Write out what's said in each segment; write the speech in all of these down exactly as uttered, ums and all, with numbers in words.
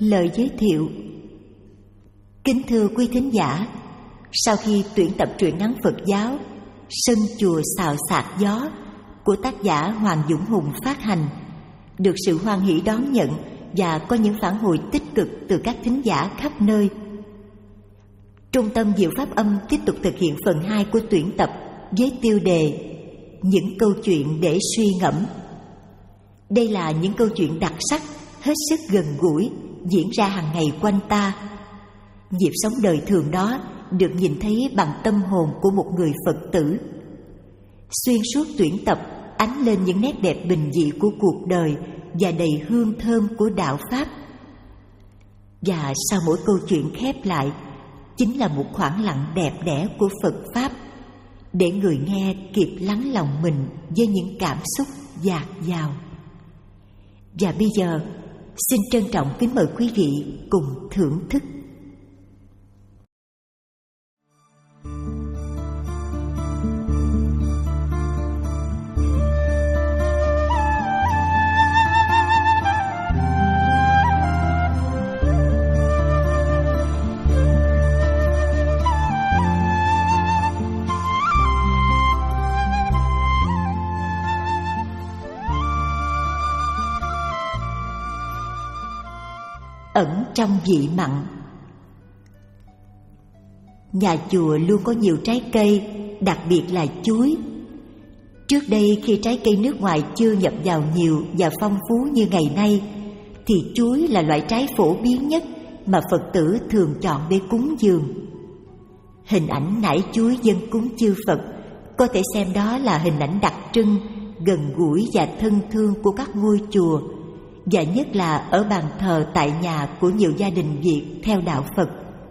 Lời giới thiệu. Kính thưa quý thính giả, sau khi tuyển tập truyện ngắn Phật giáo Sân chùa xào xạc gió của tác giả Hoàng Dũng Hùng phát hành, được sự hoan hỷ đón nhận và có những phản hồi tích cực từ các thính giả khắp nơi. Trung tâm Diệu Pháp Âm tiếp tục thực hiện phần hai của tuyển tập với tiêu đề Những câu chuyện để suy ngẫm. Đây là những câu chuyện đặc sắc, hết sức gần gũi, diễn ra hàng ngày quanh ta. Nhịp sống đời thường đó được nhìn thấy bằng tâm hồn của một người Phật tử. Xuyên suốt tuyển tập ánh lên những nét đẹp bình dị của cuộc đời và đầy hương thơm của đạo Pháp. Và sau mỗi câu chuyện khép lại chính là một khoảng lặng đẹp đẽ của Phật Pháp, để người nghe kịp lắng lòng mình với những cảm xúc dạt dào. Và bây giờ, xin trân trọng kính mời quý vị cùng thưởng thức. Ẩn trong vị mặn. Nhà chùa luôn có nhiều trái cây, đặc biệt là chuối. Trước đây khi trái cây nước ngoài chưa nhập vào nhiều và phong phú như ngày nay, thì chuối là loại trái phổ biến nhất mà Phật tử thường chọn để cúng dường. Hình ảnh nải chuối dâng cúng chư Phật có thể xem đó là hình ảnh đặc trưng, gần gũi và thân thương của các ngôi chùa, và nhất là ở bàn thờ tại nhà của nhiều gia đình Việt theo đạo Phật.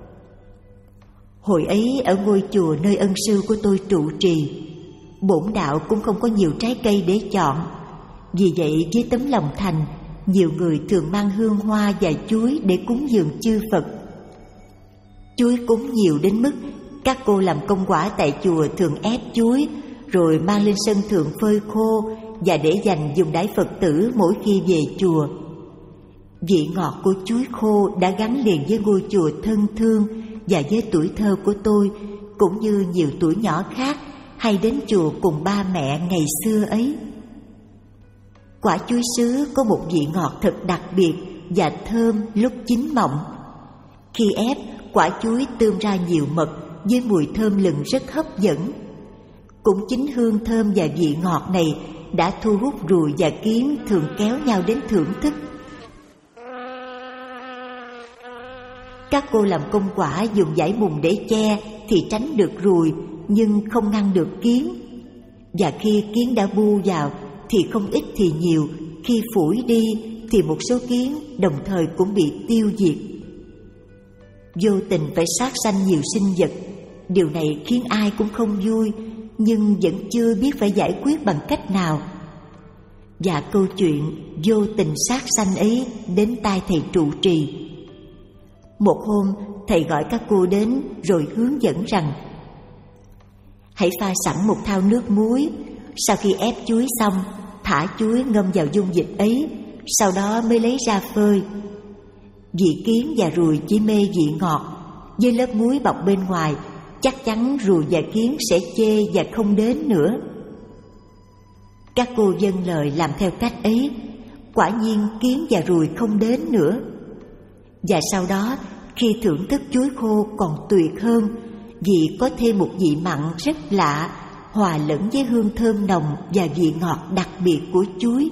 Hồi ấy ở ngôi chùa nơi ân sư của tôi trụ trì, bổn đạo cũng không có nhiều trái cây để chọn. Vì vậy với tấm lòng thành, nhiều người thường mang hương hoa và chuối để cúng dường chư Phật. Chuối cúng nhiều đến mức các cô làm công quả tại chùa thường ép chuối rồi mang lên sân thượng phơi khô và để dành dùng đãi Phật tử mỗi khi về chùa. Vị ngọt của chuối khô đã gắn liền với ngôi chùa thân thương và với tuổi thơ của tôi, cũng như nhiều tuổi nhỏ khác hay đến chùa cùng ba mẹ ngày xưa ấy. Quả chuối sứ có một vị ngọt thật đặc biệt và thơm lúc chín mọng. Khi ép, quả chuối tươm ra nhiều mật với mùi thơm lừng rất hấp dẫn. Cũng chính hương thơm và vị ngọt này đã thu hút ruồi và kiến thường kéo nhau đến thưởng thức. Các cô làm công quả dùng dải mùng để che thì tránh được ruồi nhưng không ngăn được kiến. Và khi kiến đã bu vào thì không ít thì nhiều, khi phủi đi thì một số kiến đồng thời cũng bị tiêu diệt. Vô tình phải sát sanh nhiều sinh vật, điều này khiến ai cũng không vui, nhưng vẫn chưa biết phải giải quyết bằng cách nào. Và câu chuyện vô tình sát sanh ấy đến tai thầy trụ trì. Một hôm thầy gọi các cô đến rồi hướng dẫn rằng hãy pha sẵn một thau nước muối, sau khi ép chuối xong thả chuối ngâm vào dung dịch ấy, sau đó mới lấy ra phơi. Vị kiến và ruồi chỉ mê vị ngọt, với lớp muối bọc bên ngoài chắc chắn ruồi và kiến sẽ chê và không đến nữa. Các cô vâng lời làm theo cách ấy, quả nhiên kiến và ruồi không đến nữa. Và sau đó khi thưởng thức chuối khô còn tuyệt hơn, vì có thêm một vị mặn rất lạ, hòa lẫn với hương thơm nồng và vị ngọt đặc biệt của chuối.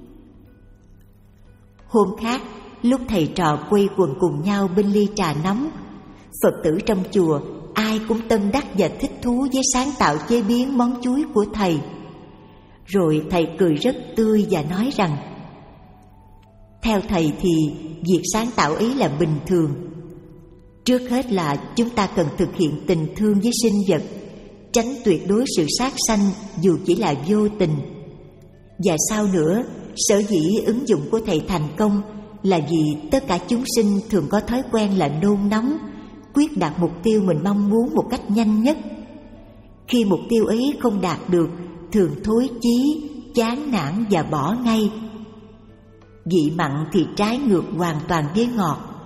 Hôm khác, lúc thầy trò quây quần cùng nhau bên ly trà nóng, Phật tử trong chùa ai cũng tâm đắc và thích thú với sáng tạo chế biến món chuối của thầy. Rồi thầy cười rất tươi và nói rằng theo thầy thì việc sáng tạo ấy là bình thường. Trước hết là chúng ta cần thực hiện tình thương với sinh vật, tránh tuyệt đối sự sát sanh dù chỉ là vô tình. Và sau nữa, sở dĩ ứng dụng của thầy thành công là vì tất cả chúng sinh thường có thói quen là nôn nóng, quyết đạt mục tiêu mình mong muốn một cách nhanh nhất. Khi mục tiêu ấy không đạt được, thường thối chí, chán nản và bỏ ngay. Vị mặn thì trái ngược hoàn toàn với ngọt.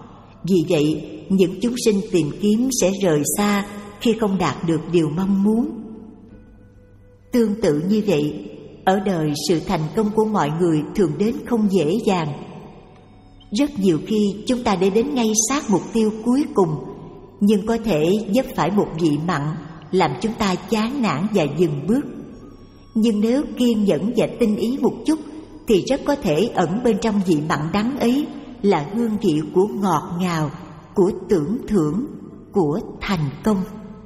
Vì vậy, những chúng sinh tìm kiếm sẽ rời xa khi không đạt được điều mong muốn. Tương tự như vậy, ở đời sự thành công của mọi người thường đến không dễ dàng. Rất nhiều khi chúng ta để đến ngay sát mục tiêu cuối cùng, nhưng có thể vấp phải một vị mặn làm chúng ta chán nản và dừng bước. Nhưng nếu kiên nhẫn và tinh ý một chút thì rất có thể ẩn bên trong vị mặn đắng ấy là hương vị của ngọt ngào, của tưởng thưởng, của thành công.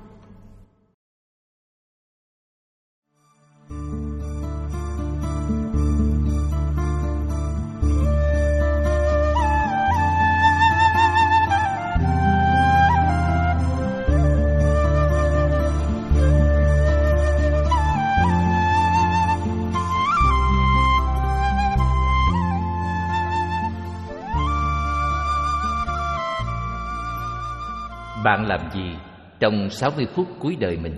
Bạn làm gì trong sáu mươi phút cuối đời mình?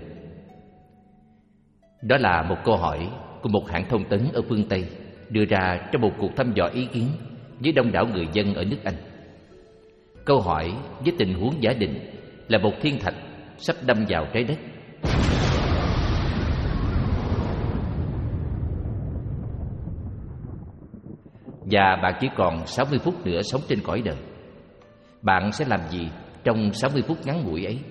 Đó là một câu hỏi của một hãng thông tấn ở phương Tây đưa ra trong một cuộc thăm dò ý kiến với đông đảo người dân ở nước Anh. Câu hỏi với tình huống giả định là một thiên thạch sắp đâm vào trái đất. Và bạn chỉ còn sáu mươi phút nữa sống trên cõi đời. Bạn sẽ làm gì trong sáu mươi phút ngắn ngủi ấy?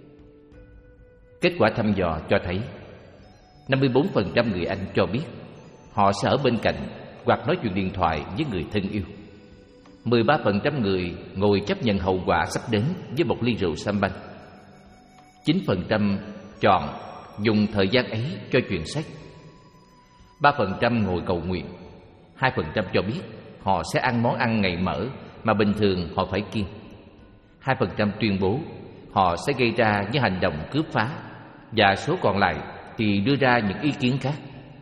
Kết quả thăm dò cho thấy năm mươi bốn phần trăm người Anh cho biết họ sẽ ở bên cạnh hoặc nói chuyện điện thoại với người thân yêu. mười ba phần trăm người ngồi chấp nhận hậu quả sắp đến với một ly rượu champagne. chín phần trăm chọn dùng thời gian ấy cho chuyện sách. ba phần trăm ngồi cầu nguyện. hai phần trăm cho biết họ sẽ ăn món ăn ngày mỡ mà bình thường họ phải kiêng. hai phần trăm tuyên bố họ sẽ gây ra những hành động cướp phá, và số còn lại thì đưa ra những ý kiến khác.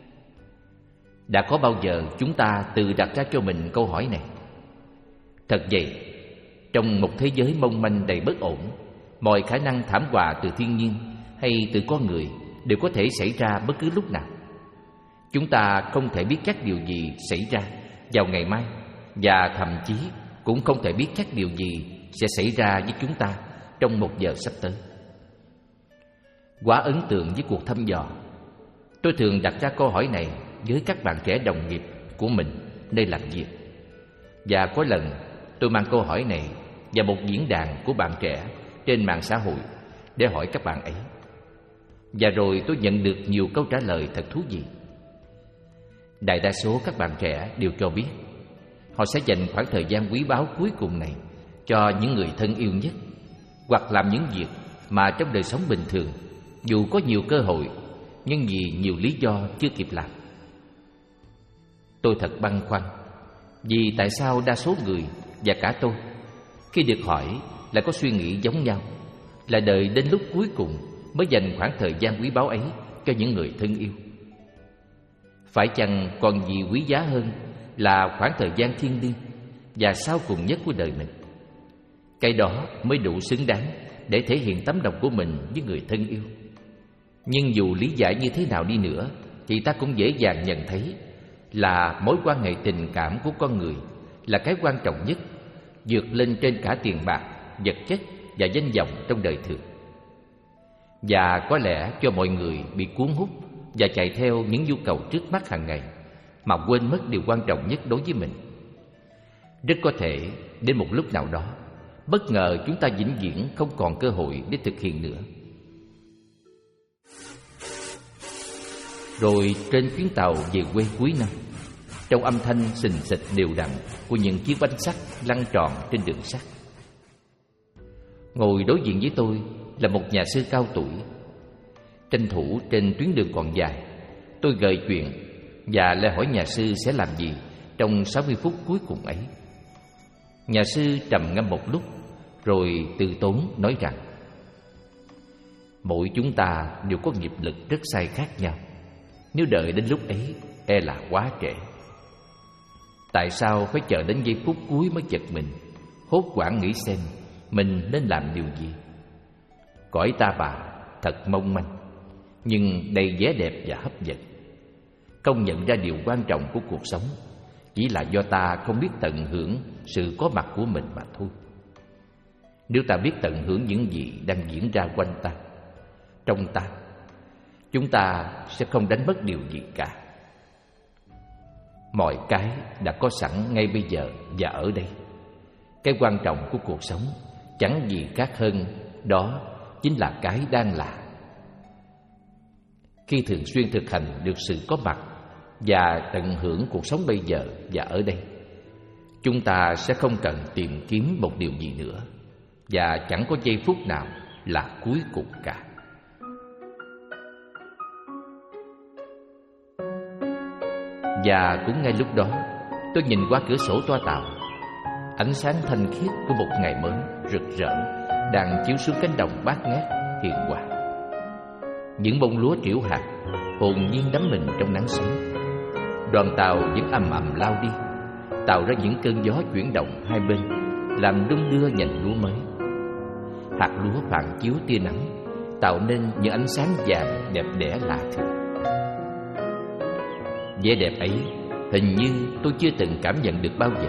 Đã có bao giờ chúng ta tự đặt ra cho mình câu hỏi này? Thật vậy, trong một thế giới mong manh đầy bất ổn, mọi khả năng thảm họa từ thiên nhiên hay từ con người đều có thể xảy ra bất cứ lúc nào. Chúng ta không thể biết chắc điều gì xảy ra vào ngày mai, và thậm chí cũng không thể biết chắc điều gì sẽ xảy ra với chúng ta trong một giờ sắp tới. Quá ấn tượng với cuộc thăm dò, tôi thường đặt ra câu hỏi này với các bạn trẻ đồng nghiệp của mình nơi làm việc. Và có lần tôi mang câu hỏi này vào một diễn đàn của bạn trẻ trên mạng xã hội để hỏi các bạn ấy. Và rồi tôi nhận được nhiều câu trả lời thật thú vị. Đại đa số các bạn trẻ đều cho biết họ sẽ dành khoảng thời gian quý báu cuối cùng này cho những người thân yêu nhất, hoặc làm những việc mà trong đời sống bình thường dù có nhiều cơ hội nhưng vì nhiều lý do chưa kịp làm. Tôi thật băn khoăn vì tại sao đa số người và cả tôi khi được hỏi lại có suy nghĩ giống nhau, là đợi đến lúc cuối cùng mới dành khoảng thời gian quý báu ấy cho những người thân yêu. Phải chăng còn gì quý giá hơn là khoảng thời gian thiêng liêng và sau cùng nhất của đời mình? Cái đó mới đủ xứng đáng để thể hiện tấm lòng của mình với người thân yêu. Nhưng dù lý giải như thế nào đi nữa thì ta cũng dễ dàng nhận thấy là mối quan hệ tình cảm của con người là cái quan trọng nhất, vượt lên trên cả tiền bạc, vật chất và danh vọng trong đời thường. Và có lẽ cho mọi người bị cuốn hút và chạy theo những nhu cầu trước mắt hàng ngày mà quên mất điều quan trọng nhất đối với mình. Rất có thể đến một lúc nào đó, bất ngờ chúng ta vĩnh viễn không còn cơ hội để thực hiện nữa. Rồi trên chuyến tàu về quê cuối năm, trong âm thanh xình xịch đều đặn của những chiếc bánh sắt lăn tròn trên đường sắt, ngồi đối diện với tôi là một nhà sư cao tuổi. Tranh thủ trên tuyến đường còn dài, tôi gợi chuyện và lại hỏi nhà sư sẽ làm gì trong sáu mươi phút cuối cùng ấy. Nhà sư trầm ngâm một lúc rồi từ tốn nói rằng mỗi chúng ta đều có nghiệp lực rất sai khác nhau. Nếu đợi đến lúc ấy e là quá trễ. Tại sao phải chờ đến giây phút cuối mới giật mình, hốt hoảng nghĩ xem mình nên làm điều gì? Cõi ta bà thật mong manh, nhưng đầy vẻ đẹp và hấp dẫn. Không nhận ra điều quan trọng của cuộc sống chỉ là do ta không biết tận hưởng sự có mặt của mình mà thôi. nếu ta biết tận hưởng những gì đang diễn ra quanh ta, trong ta, chúng ta sẽ không đánh mất điều gì cả. Mọi cái đã có sẵn ngay bây giờ và ở đây. Cái quan trọng của cuộc sống chẳng gì khác hơn, đó chính là cái đang là. Khi thường xuyên thực hành được sự có mặt và tận hưởng cuộc sống bây giờ và ở đây, chúng ta sẽ không cần tìm kiếm một điều gì nữa, và chẳng có giây phút nào là cuối cùng cả. Và cũng ngay lúc đó, tôi nhìn qua cửa sổ toa tàu. Ánh sáng thanh khiết của một ngày mới rực rỡ đang chiếu xuống cánh đồng bát ngát hiền hòa. Những bông lúa triểu hạt hồn nhiên đắm mình trong nắng sớm. Đoàn tàu vẫn ầm ầm lao đi, tạo ra những cơn gió chuyển động hai bên, làm đung đưa nhành lúa mới. Hạt lúa phản chiếu tia nắng, tạo nên những ánh sáng vàng đẹp đẽ lạ thường. Vẻ đẹp ấy hình như tôi chưa từng cảm nhận được bao giờ.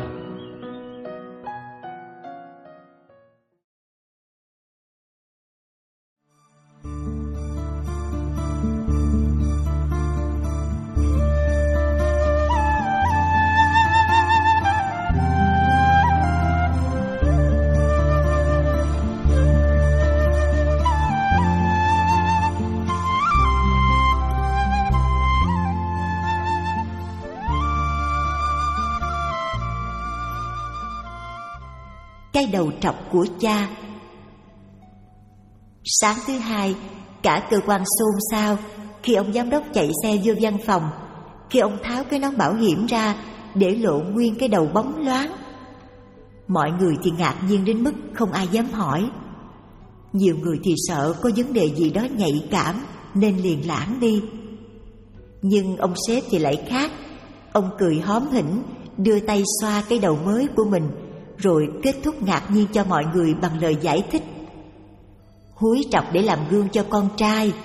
Cái đầu trọc của cha. Sáng thứ hai, cả cơ quan xôn xao khi ông giám đốc chạy xe vô văn phòng, khi ông tháo cái nón bảo hiểm ra để lộ nguyên cái đầu bóng loáng. Mọi người thì ngạc nhiên đến mức không ai dám hỏi. Nhiều người thì sợ có vấn đề gì đó nhạy cảm nên liền lãng đi. Nhưng ông sếp thì lại khác. Ông cười hóm hỉnh, đưa tay xoa cái đầu mới của mình, rồi kết thúc ngạc nhiên cho mọi người bằng lời giải thích: húi trọc để làm gương cho con trai.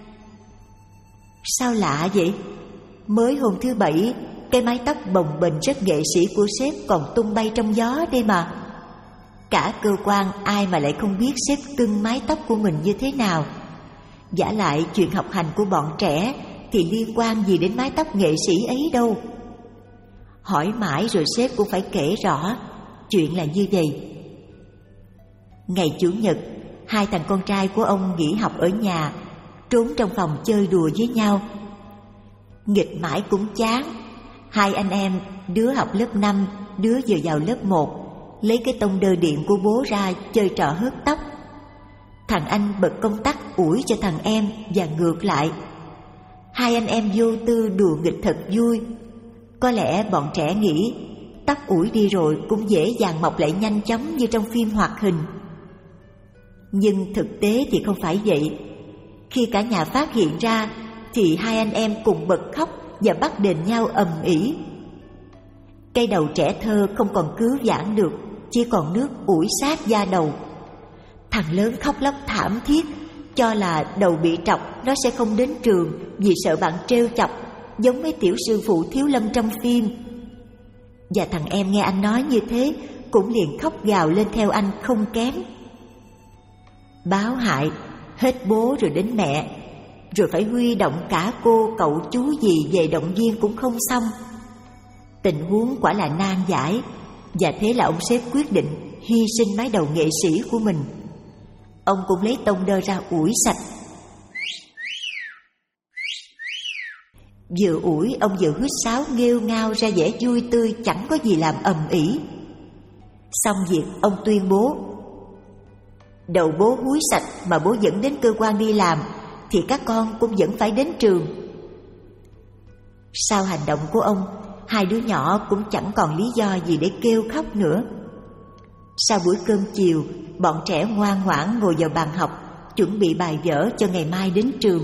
Sao lạ vậy? Mới hôm thứ bảy, cái mái tóc bồng bềnh rất nghệ sĩ của sếp còn tung bay trong gió đây mà. Cả cơ quan ai mà lại không biết sếp cưng mái tóc của mình như thế nào. Vả lại chuyện học hành của bọn trẻ thì liên quan gì đến mái tóc nghệ sĩ ấy đâu. Hỏi mãi rồi sếp cũng phải kể rõ. Chuyện là như vậy. Ngày Chủ nhật, hai thằng con trai của ông nghỉ học ở nhà, trốn trong phòng chơi đùa với nhau. Nghịch mãi cũng chán. Hai anh em, đứa học lớp năm, đứa vừa vào lớp một, lấy cái tông đơ điện của bố ra chơi trò hớt tóc. Thằng anh bật công tắc ủi cho thằng em và ngược lại. Hai anh em vô tư đùa nghịch thật vui. Có lẽ bọn trẻ nghĩ tóc ủi đi rồi cũng dễ dàng mọc lại nhanh chóng như trong phim hoạt hình. Nhưng thực tế thì không phải vậy. Khi cả nhà phát hiện ra thì hai anh em cùng bật khóc và bắt đền nhau ầm ĩ. Cây đầu trẻ thơ không còn cứu vãn được, chỉ còn nước ủi sát da đầu. Thằng lớn khóc lóc thảm thiết, cho là đầu bị trọc nó sẽ không đến trường vì sợ bạn trêu chọc, giống mấy tiểu sư phụ Thiếu Lâm trong phim. Và thằng em nghe anh nói như thế cũng liền khóc gào lên theo anh không kém. Báo hại, hết bố rồi đến mẹ, rồi phải huy động cả cô cậu chú gì về động viên cũng không xong. Tình huống quả là nan giải, và thế là ông sếp quyết định hy sinh mái đầu nghệ sĩ của mình. Ông cũng lấy tông đơ ra ủi sạch. Vừa ủi ông vừa huýt sáo nghêu ngao ra vẻ vui tươi, chẳng có gì làm ầm ĩ. Xong việc ông tuyên bố: đầu bố húi sạch mà bố dẫn đến cơ quan đi làm thì các con cũng vẫn phải đến trường. Sau hành động của ông, hai đứa nhỏ cũng chẳng còn lý do gì để kêu khóc nữa. Sau bữa cơm chiều, bọn trẻ ngoan ngoãn ngồi vào bàn học, chuẩn bị bài vở cho ngày mai đến trường.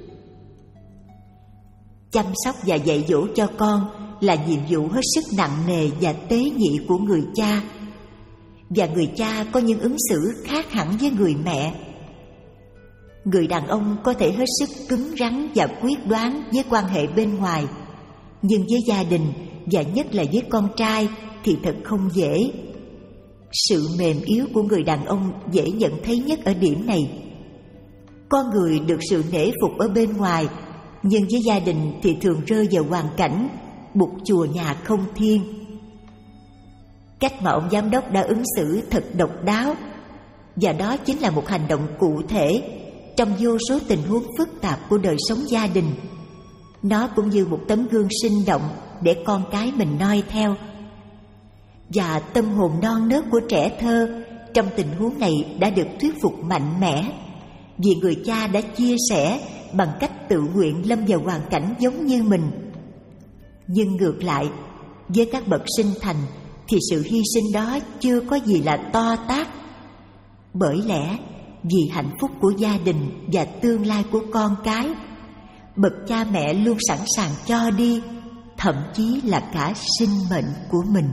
Chăm sóc và dạy dỗ cho con là nhiệm vụ hết sức nặng nề và tế nhị của người cha. Và người cha có những ứng xử khác hẳn với người mẹ. Người đàn ông có thể hết sức cứng rắn và quyết đoán với quan hệ bên ngoài, nhưng với gia đình và nhất là với con trai thì thật không dễ. Sự mềm yếu của người đàn ông dễ nhận thấy nhất ở điểm này. Con người được sự nể phục ở bên ngoài, nhưng với gia đình thì thường rơi vào hoàn cảnh bụt chùa nhà không thiên. Cách mà ông giám đốc đã ứng xử thật độc đáo, và đó chính là một hành động cụ thể trong vô số tình huống phức tạp của đời sống gia đình. Nó cũng như một tấm gương sinh động để con cái mình noi theo. Và tâm hồn non nớt của trẻ thơ trong tình huống này đã được thuyết phục mạnh mẽ, vì người cha đã chia sẻ bằng cách tự nguyện lâm vào hoàn cảnh giống như mình. Nhưng ngược lại, với các bậc sinh thành thì sự hy sinh đó chưa có gì là to tát. Bởi lẽ vì hạnh phúc của gia đình và tương lai của con cái, bậc cha mẹ luôn sẵn sàng cho đi, thậm chí là cả sinh mệnh của mình.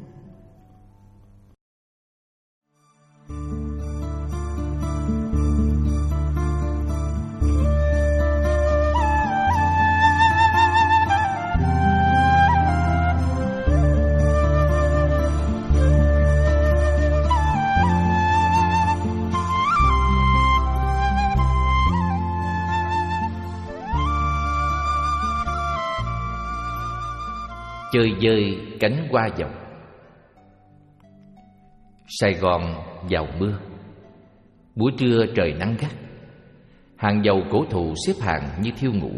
Chơi dơi cánh hoa dòng. Sài Gòn vào mưa. Buổi trưa trời nắng gắt, hàng dầu cổ thụ xếp hàng như thiêu ngủ.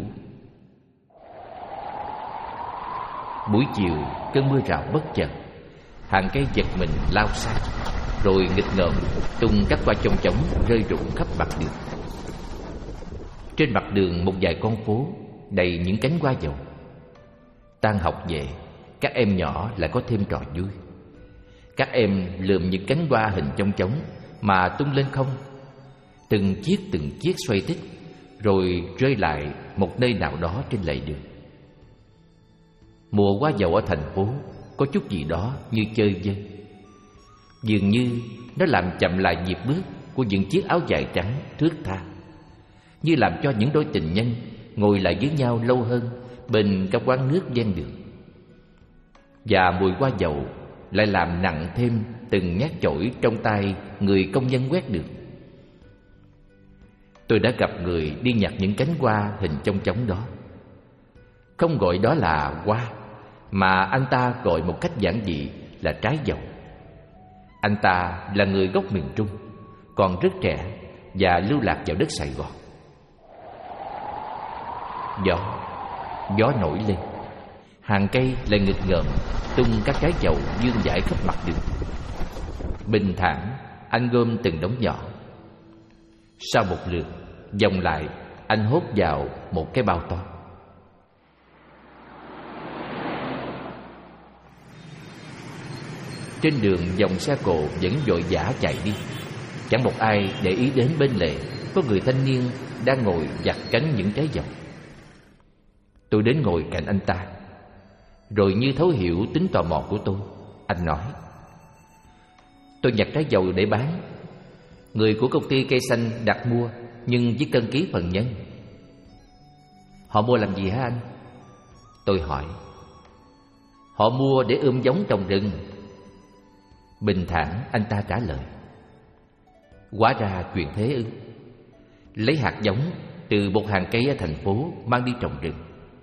Buổi chiều cơn mưa rào bất chợt, hàng cây giật mình lao sát, rồi nghịch ngợm tung các hoa chong chóng rơi rụng khắp mặt đường. Trên mặt đường một vài con phố đầy những cánh hoa dầu. Tan học về, các em nhỏ lại có thêm trò vui. Các em lượm những cánh hoa hình chong chóng mà tung lên không, từng chiếc từng chiếc xoay tích, rồi rơi lại một nơi nào đó trên lề đường. Mùa hoa dầu ở thành phố có chút gì đó như chơi vơi. Dường như nó làm chậm lại nhịp bước của những chiếc áo dài trắng thướt tha, như làm cho những đôi tình nhân ngồi lại với nhau lâu hơn bên các quán nước ven đường. Và mùi hoa dầu lại làm nặng thêm từng nhát chổi trong tay người công nhân quét đường. Tôi đã gặp người đi nhặt những cánh hoa hình chong chóng đó. Không gọi đó là hoa, mà anh ta gọi một cách giản dị là trái dầu. Anh ta là người gốc miền Trung, còn rất trẻ và lưu lạc vào đất Sài Gòn. Gió Gió nổi lên, hàng cây lại nghịch ngợm tung các trái dầu vương vãi khắp mặt đường. Bình thản anh gom từng đống nhỏ. Sau một lượt vòng lại, anh hốt vào một cái bao to. Trên đường dòng xe cộ vẫn vội vã chạy đi. Chẳng một ai để ý đến bên lề có người thanh niên đang ngồi giặt cánh những trái dầu. Tôi đến ngồi cạnh anh ta, rồi như thấu hiểu tính tò mò của tôi, anh nói: "Tôi nhặt trái dầu để bán. Người của công ty cây xanh đặt mua, nhưng chỉ cân ký phần nhân." "Họ mua làm gì hả anh?" Tôi hỏi. "Họ mua để ươm giống trồng rừng." Bình thản anh ta trả lời. Hóa ra chuyện thế ư? Lấy hạt giống từ một hàng cây ở thành phố mang đi trồng rừng.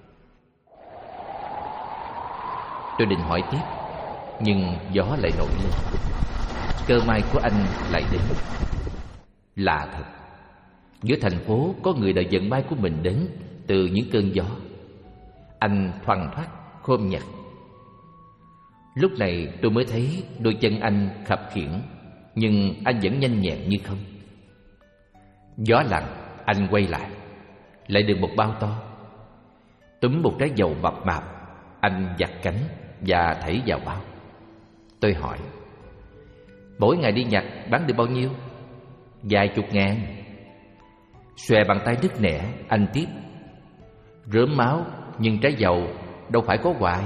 Tôi định hỏi tiếp, nhưng gió lại nổi lên. Cơ may của anh lại đến. Lạ thật, giữa thành phố có người đợi vận may của mình đến từ những cơn gió. Anh thoăn thoắt khom nhặt. Lúc này tôi mới thấy đôi chân anh khập khiễng, nhưng anh vẫn nhanh nhẹn như không. Gió lặng, anh quay lại, lại được một bao to. Túm một trái dầu mập mạp, anh giặt cánh và thảy vào bao. Tôi hỏi: "Mỗi ngày đi nhặt bán được bao nhiêu?" "Vài chục ngàn." Xòe bàn tay đứt nẻ, anh tiếp: "Rớm máu, nhưng trái dầu đâu phải có hoài."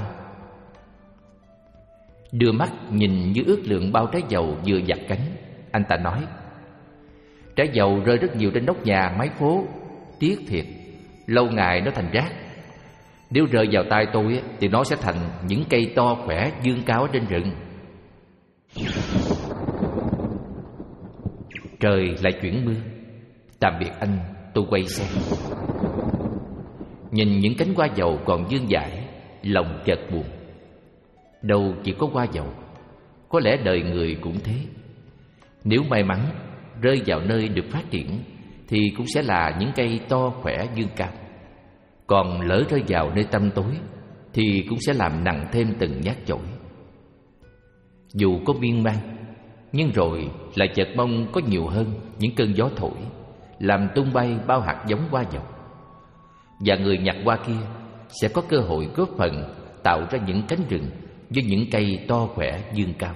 Đưa mắt nhìn như ước lượng bao trái dầu vừa giặt cánh, anh ta nói: "Trái dầu rơi rất nhiều trên nóc nhà, mái phố. Tiếc thiệt, lâu ngày nó thành rác. Nếu rơi vào tay tôi thì nó sẽ thành những cây to khỏe vươn cao ở trên rừng." Trời lại chuyển mưa. Tạm biệt anh, tôi quay xe. Nhìn những cánh hoa dầu còn vương vãi, lòng chợt buồn. Đâu chỉ có hoa dầu, có lẽ đời người cũng thế. Nếu may mắn rơi vào nơi được phát triển thì cũng sẽ là những cây to khỏe vươn cao. Còn lỡ rơi vào nơi tăm tối thì cũng sẽ làm nặng thêm từng nhát chổi. Dù có miên man, nhưng rồi lại chợt mong có nhiều hơn những cơn gió thổi, làm tung bay bao hạt giống hoa dầu. Và người nhặt hoa kia sẽ có cơ hội góp phần tạo ra những cánh rừng với những cây to khỏe vươn cao.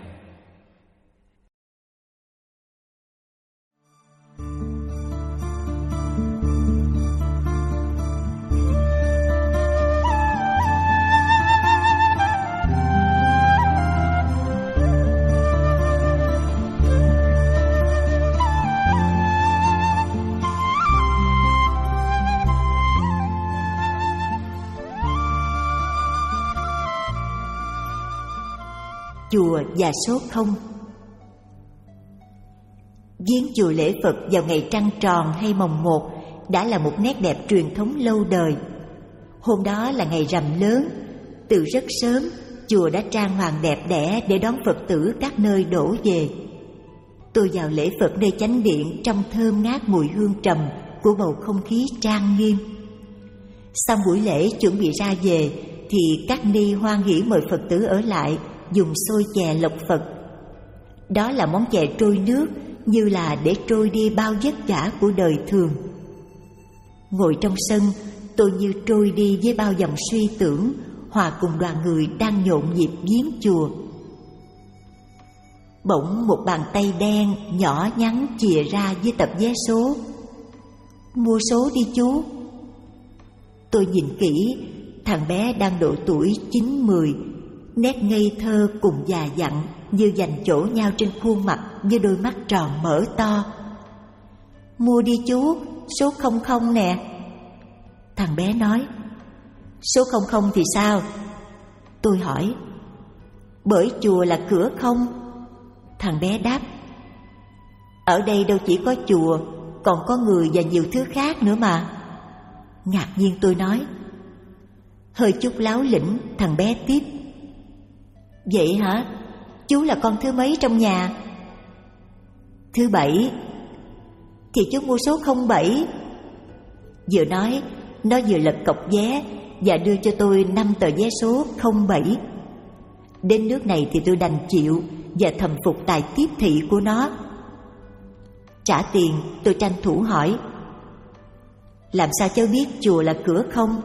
Chùa và số không. Viếng chùa lễ Phật vào ngày trăng tròn hay mồng một đã là một nét đẹp truyền thống lâu đời. Hôm đó là ngày rằm lớn, từ rất sớm chùa đã trang hoàng đẹp đẽ để đón Phật tử các nơi đổ về. Tôi vào lễ Phật nơi chánh điện trong thơm ngát mùi hương trầm của bầu không khí trang nghiêm. Xong buổi lễ chuẩn bị ra về thì các ni hoan hỉ mời Phật tử ở lại dùng xôi chè lộc Phật. Đó là món chè trôi nước, như là để trôi đi bao vất vả của đời thường. Ngồi trong sân, tôi như trôi đi với bao dòng suy tưởng, hòa cùng đoàn người đang nhộn nhịp viếng chùa. Bỗng một bàn tay đen nhỏ nhắn chìa ra với tập vé số. Mua số đi chú. Tôi nhìn kỹ, thằng bé đang độ tuổi chín mười, nét ngây thơ cùng già dặn như dành chỗ nhau trên khuôn mặt với đôi mắt tròn mở to. Mua đi chú, số không không nè. Thằng bé nói. Số không không thì sao? Tôi hỏi. Bởi chùa là cửa không. Thằng bé đáp. Ở đây đâu chỉ có chùa, còn có người và nhiều thứ khác nữa mà. Ngạc nhiên tôi nói. Hơi chút láo lĩnh, thằng bé tiếp. Vậy hả? Chú là con thứ mấy trong nhà? Thứ bảy. Thì chú mua số không bảy. Vừa nói, nó vừa lật cọc vé và đưa cho tôi năm tờ vé số không bảy. Đến nước này thì tôi đành chịu và thầm phục tài tiếp thị của nó. Trả tiền, tôi tranh thủ hỏi. Làm sao cháu biết chùa là cửa không?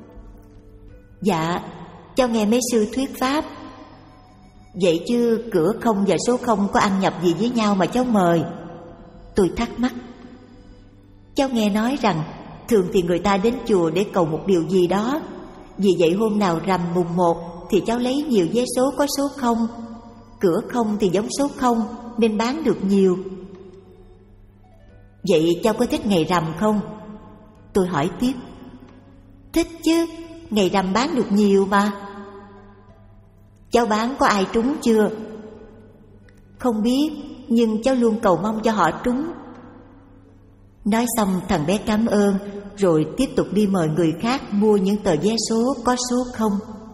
Dạ, cháu nghe mấy sư thuyết pháp. Vậy chứ cửa không và số không có ăn nhập gì với nhau mà cháu mời? Tôi thắc mắc. Cháu nghe nói rằng thường thì người ta đến chùa để cầu một điều gì đó. Vì vậy hôm nào rằm mùng một thì cháu lấy nhiều vé số có số không. Cửa không thì giống số không nên bán được nhiều. Vậy cháu có thích ngày rằm không? Tôi hỏi tiếp. Thích chứ, ngày rằm bán được nhiều mà. Cháu bán có ai trúng chưa? Không biết, nhưng cháu luôn cầu mong cho họ trúng. Nói xong thằng bé cảm ơn, rồi tiếp tục đi mời người khác mua những tờ vé số có số không.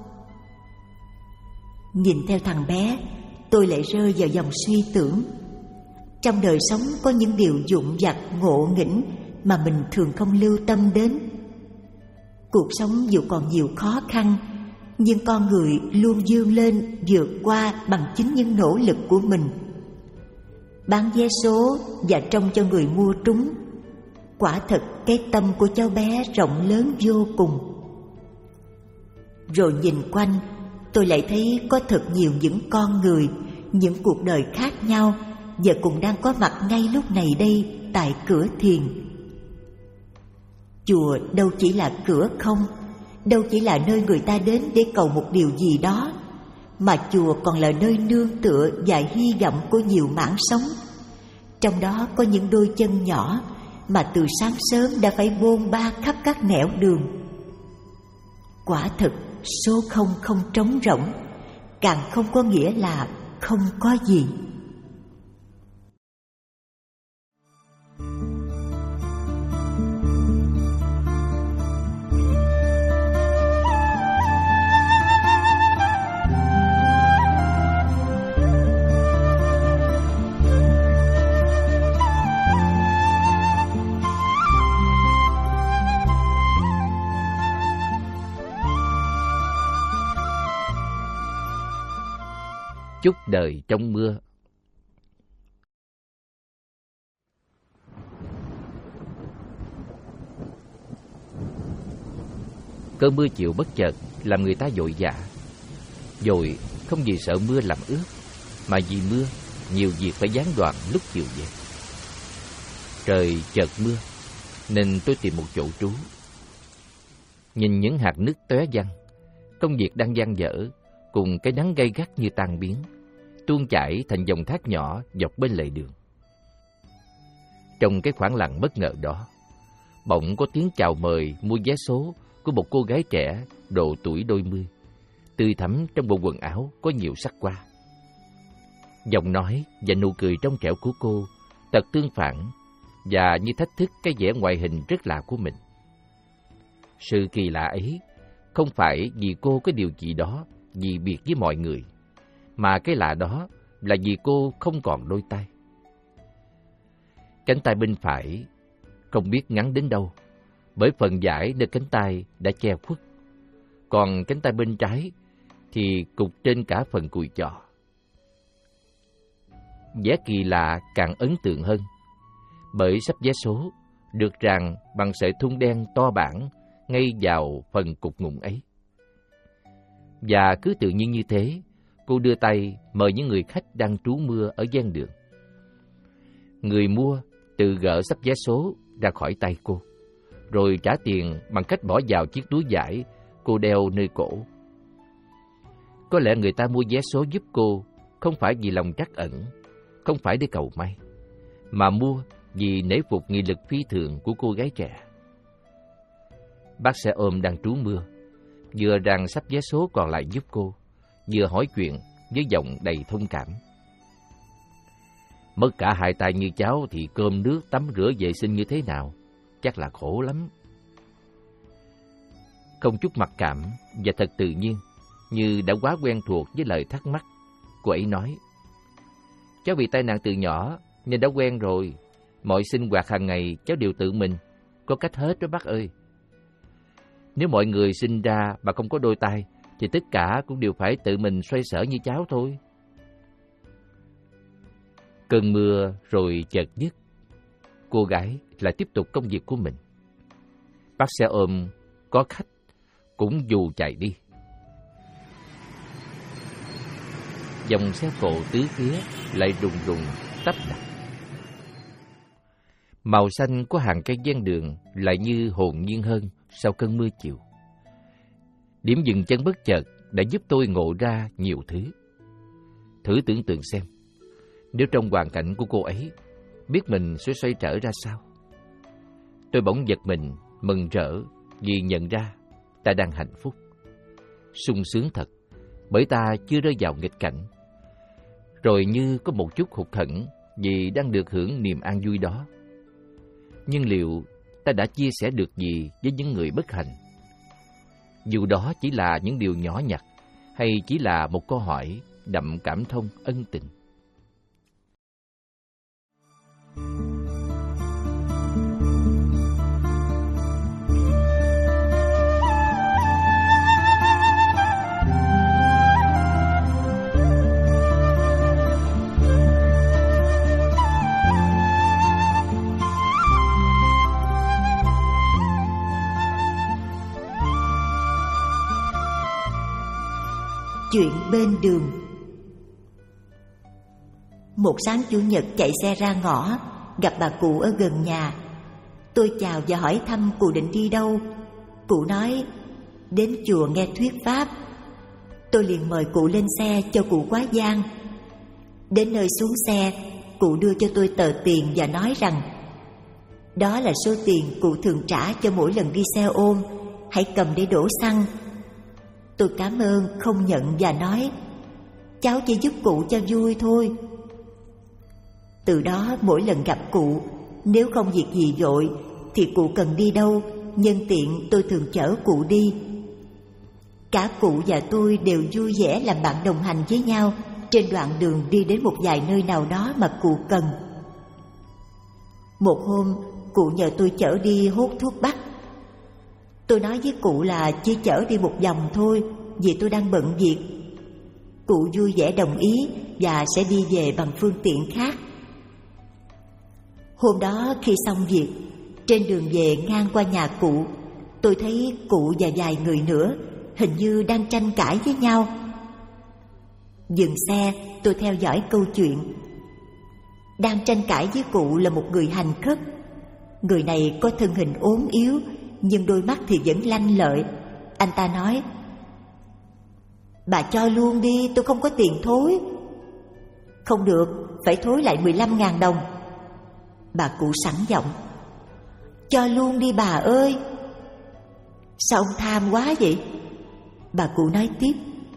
Nhìn theo thằng bé, tôi lại rơi vào dòng suy tưởng. Trong đời sống có những điều vụn vặt ngộ nghĩnh mà mình thường không lưu tâm đến. Cuộc sống dù còn nhiều khó khăn, nhưng con người luôn vươn lên vượt qua bằng chính những nỗ lực của mình. Bán vé số và trông cho người mua trúng. Quả thật cái tâm của cháu bé rộng lớn vô cùng. Rồi nhìn quanh, tôi lại thấy có thật nhiều những con người, những cuộc đời khác nhau và cùng đang có mặt ngay lúc này đây tại cửa thiền. Chùa đâu chỉ là cửa không, đâu chỉ là nơi người ta đến để cầu một điều gì đó, mà chùa còn là nơi nương tựa và hy vọng của nhiều mảng sống. Trong đó có những đôi chân nhỏ mà từ sáng sớm đã phải bôn ba khắp các nẻo đường. Quả thực số không không trống rỗng, càng không có nghĩa là không có gì. Chúc đời trong mưa. Cơn mưa chiều bất chợt làm người ta vội vã. Vội không vì sợ mưa làm ướt, mà vì mưa nhiều việc phải gián đoạn lúc chiều về. Trời chợt mưa nên tôi tìm một chỗ trú. Nhìn những hạt nước tóe văng, công việc đang dang dở cùng cái nắng gay gắt như tan biến, tuôn chảy thành dòng thác nhỏ dọc bên lề đường. Trong cái khoảng lặng bất ngờ đó, bỗng có tiếng chào mời mua vé số của một cô gái trẻ độ tuổi đôi mươi, tươi thắm trong bộ quần áo có nhiều sắc hoa. Giọng nói và nụ cười trong trẻo của cô thật tương phản và như thách thức cái vẻ ngoại hình rất lạ của mình. Sự kỳ lạ ấy không phải vì cô có điều gì đó dị biệt với mọi người, mà cái lạ đó là vì cô không còn đôi tay. Cánh tay bên phải không biết ngắn đến đâu, bởi phần dải nơi cánh tay đã che khuất, còn cánh tay bên trái thì cụt trên cả phần cùi chỏ. Vẻ kỳ lạ càng ấn tượng hơn, bởi sắp vé số được ràng bằng sợi thun đen to bản ngay vào phần cục ngụng ấy. Và cứ tự nhiên như thế, cô đưa tay mời những người khách đang trú mưa ở ven đường. Người mua tự gỡ sắp vé số ra khỏi tay cô, rồi trả tiền bằng cách bỏ vào chiếc túi vải cô đeo nơi cổ. Có lẽ người ta mua vé số giúp cô không phải vì lòng trắc ẩn, không phải để cầu may, mà mua vì nể phục nghị lực phi thường của cô gái trẻ. Bác xe ôm đang trú mưa vừa rằng sắp vé số còn lại giúp cô, vừa hỏi chuyện với giọng đầy thông cảm. Mất cả hai tay như cháu thì cơm nước tắm rửa vệ sinh như thế nào? Chắc là khổ lắm. Không chút mặc cảm và thật tự nhiên, như đã quá quen thuộc với lời thắc mắc, cô ấy nói: cháu bị tai nạn từ nhỏ nên đã quen rồi. Mọi sinh hoạt hàng ngày cháu đều tự mình, có cách hết đó bác ơi. Nếu mọi người sinh ra mà không có đôi tay thì tất cả cũng đều phải tự mình xoay sở như cháu thôi. Cơn mưa rồi chợt dứt, cô gái lại tiếp tục công việc của mình. Bác xe ôm có khách cũng dù chạy đi. Dòng xe cộ tứ phía lại rùng rùng tấp nập. Màu xanh của hàng cây ven đường lại như hồn nhiên hơn sau cơn mưa chiều. Điểm dừng chân bất chợt đã giúp tôi ngộ ra nhiều thứ. Thử tưởng tượng xem, nếu trong hoàn cảnh của cô ấy, biết mình sẽ xoay trở ra sao. Tôi bỗng giật mình, mừng rỡ vì nhận ra ta đang hạnh phúc. Sung sướng thật, bởi ta chưa rơi vào nghịch cảnh. Rồi như có một chút hụt hẫng vì đang được hưởng niềm an vui đó. Nhưng liệu ta đã chia sẻ được gì với những người bất hạnh? Dù đó chỉ là những điều nhỏ nhặt, hay chỉ là một câu hỏi đậm cảm thông ân tình. Chuyện bên đường. Một sáng Chủ nhật chạy xe ra ngõ, gặp bà cụ ở gần nhà. Tôi chào và hỏi thăm cụ định đi đâu. Cụ nói đến chùa nghe thuyết pháp. Tôi liền mời cụ lên xe cho cụ quá giang. Đến nơi xuống xe, cụ đưa cho tôi tờ tiền và nói rằng đó là số tiền cụ thường trả cho mỗi lần đi xe ôm, hãy cầm để đổ xăng. Tôi cảm ơn không nhận và nói cháu chỉ giúp cụ cho vui thôi. Từ đó mỗi lần gặp cụ, nếu không việc gì vội thì cụ cần đi đâu, nhân tiện tôi thường chở cụ đi. Cả cụ và tôi đều vui vẻ làm bạn đồng hành với nhau trên đoạn đường đi đến một vài nơi nào đó mà cụ cần. Một hôm, cụ nhờ tôi chở đi hốt thuốc bắc. Tôi nói với cụ là chỉ chở đi một vòng thôi, vì tôi đang bận việc. Cụ vui vẻ đồng ý và sẽ đi về bằng phương tiện khác. Hôm đó khi xong việc, trên đường về ngang qua nhà cụ, tôi thấy cụ và vài người nữa hình như đang tranh cãi với nhau. Dừng xe, tôi theo dõi câu chuyện. Đang tranh cãi với cụ là một người hành khất. Người này có thân hình ốm yếu, nhưng đôi mắt thì vẫn lanh lợi. Anh ta nói: "Bà cho luôn đi, tôi không có tiền thối." "Không được, phải thối lại mười lăm ngàn đồng. Bà cụ sẵn giọng: "Cho luôn đi bà ơi." "Sao ông tham quá vậy?" Bà cụ nói tiếp: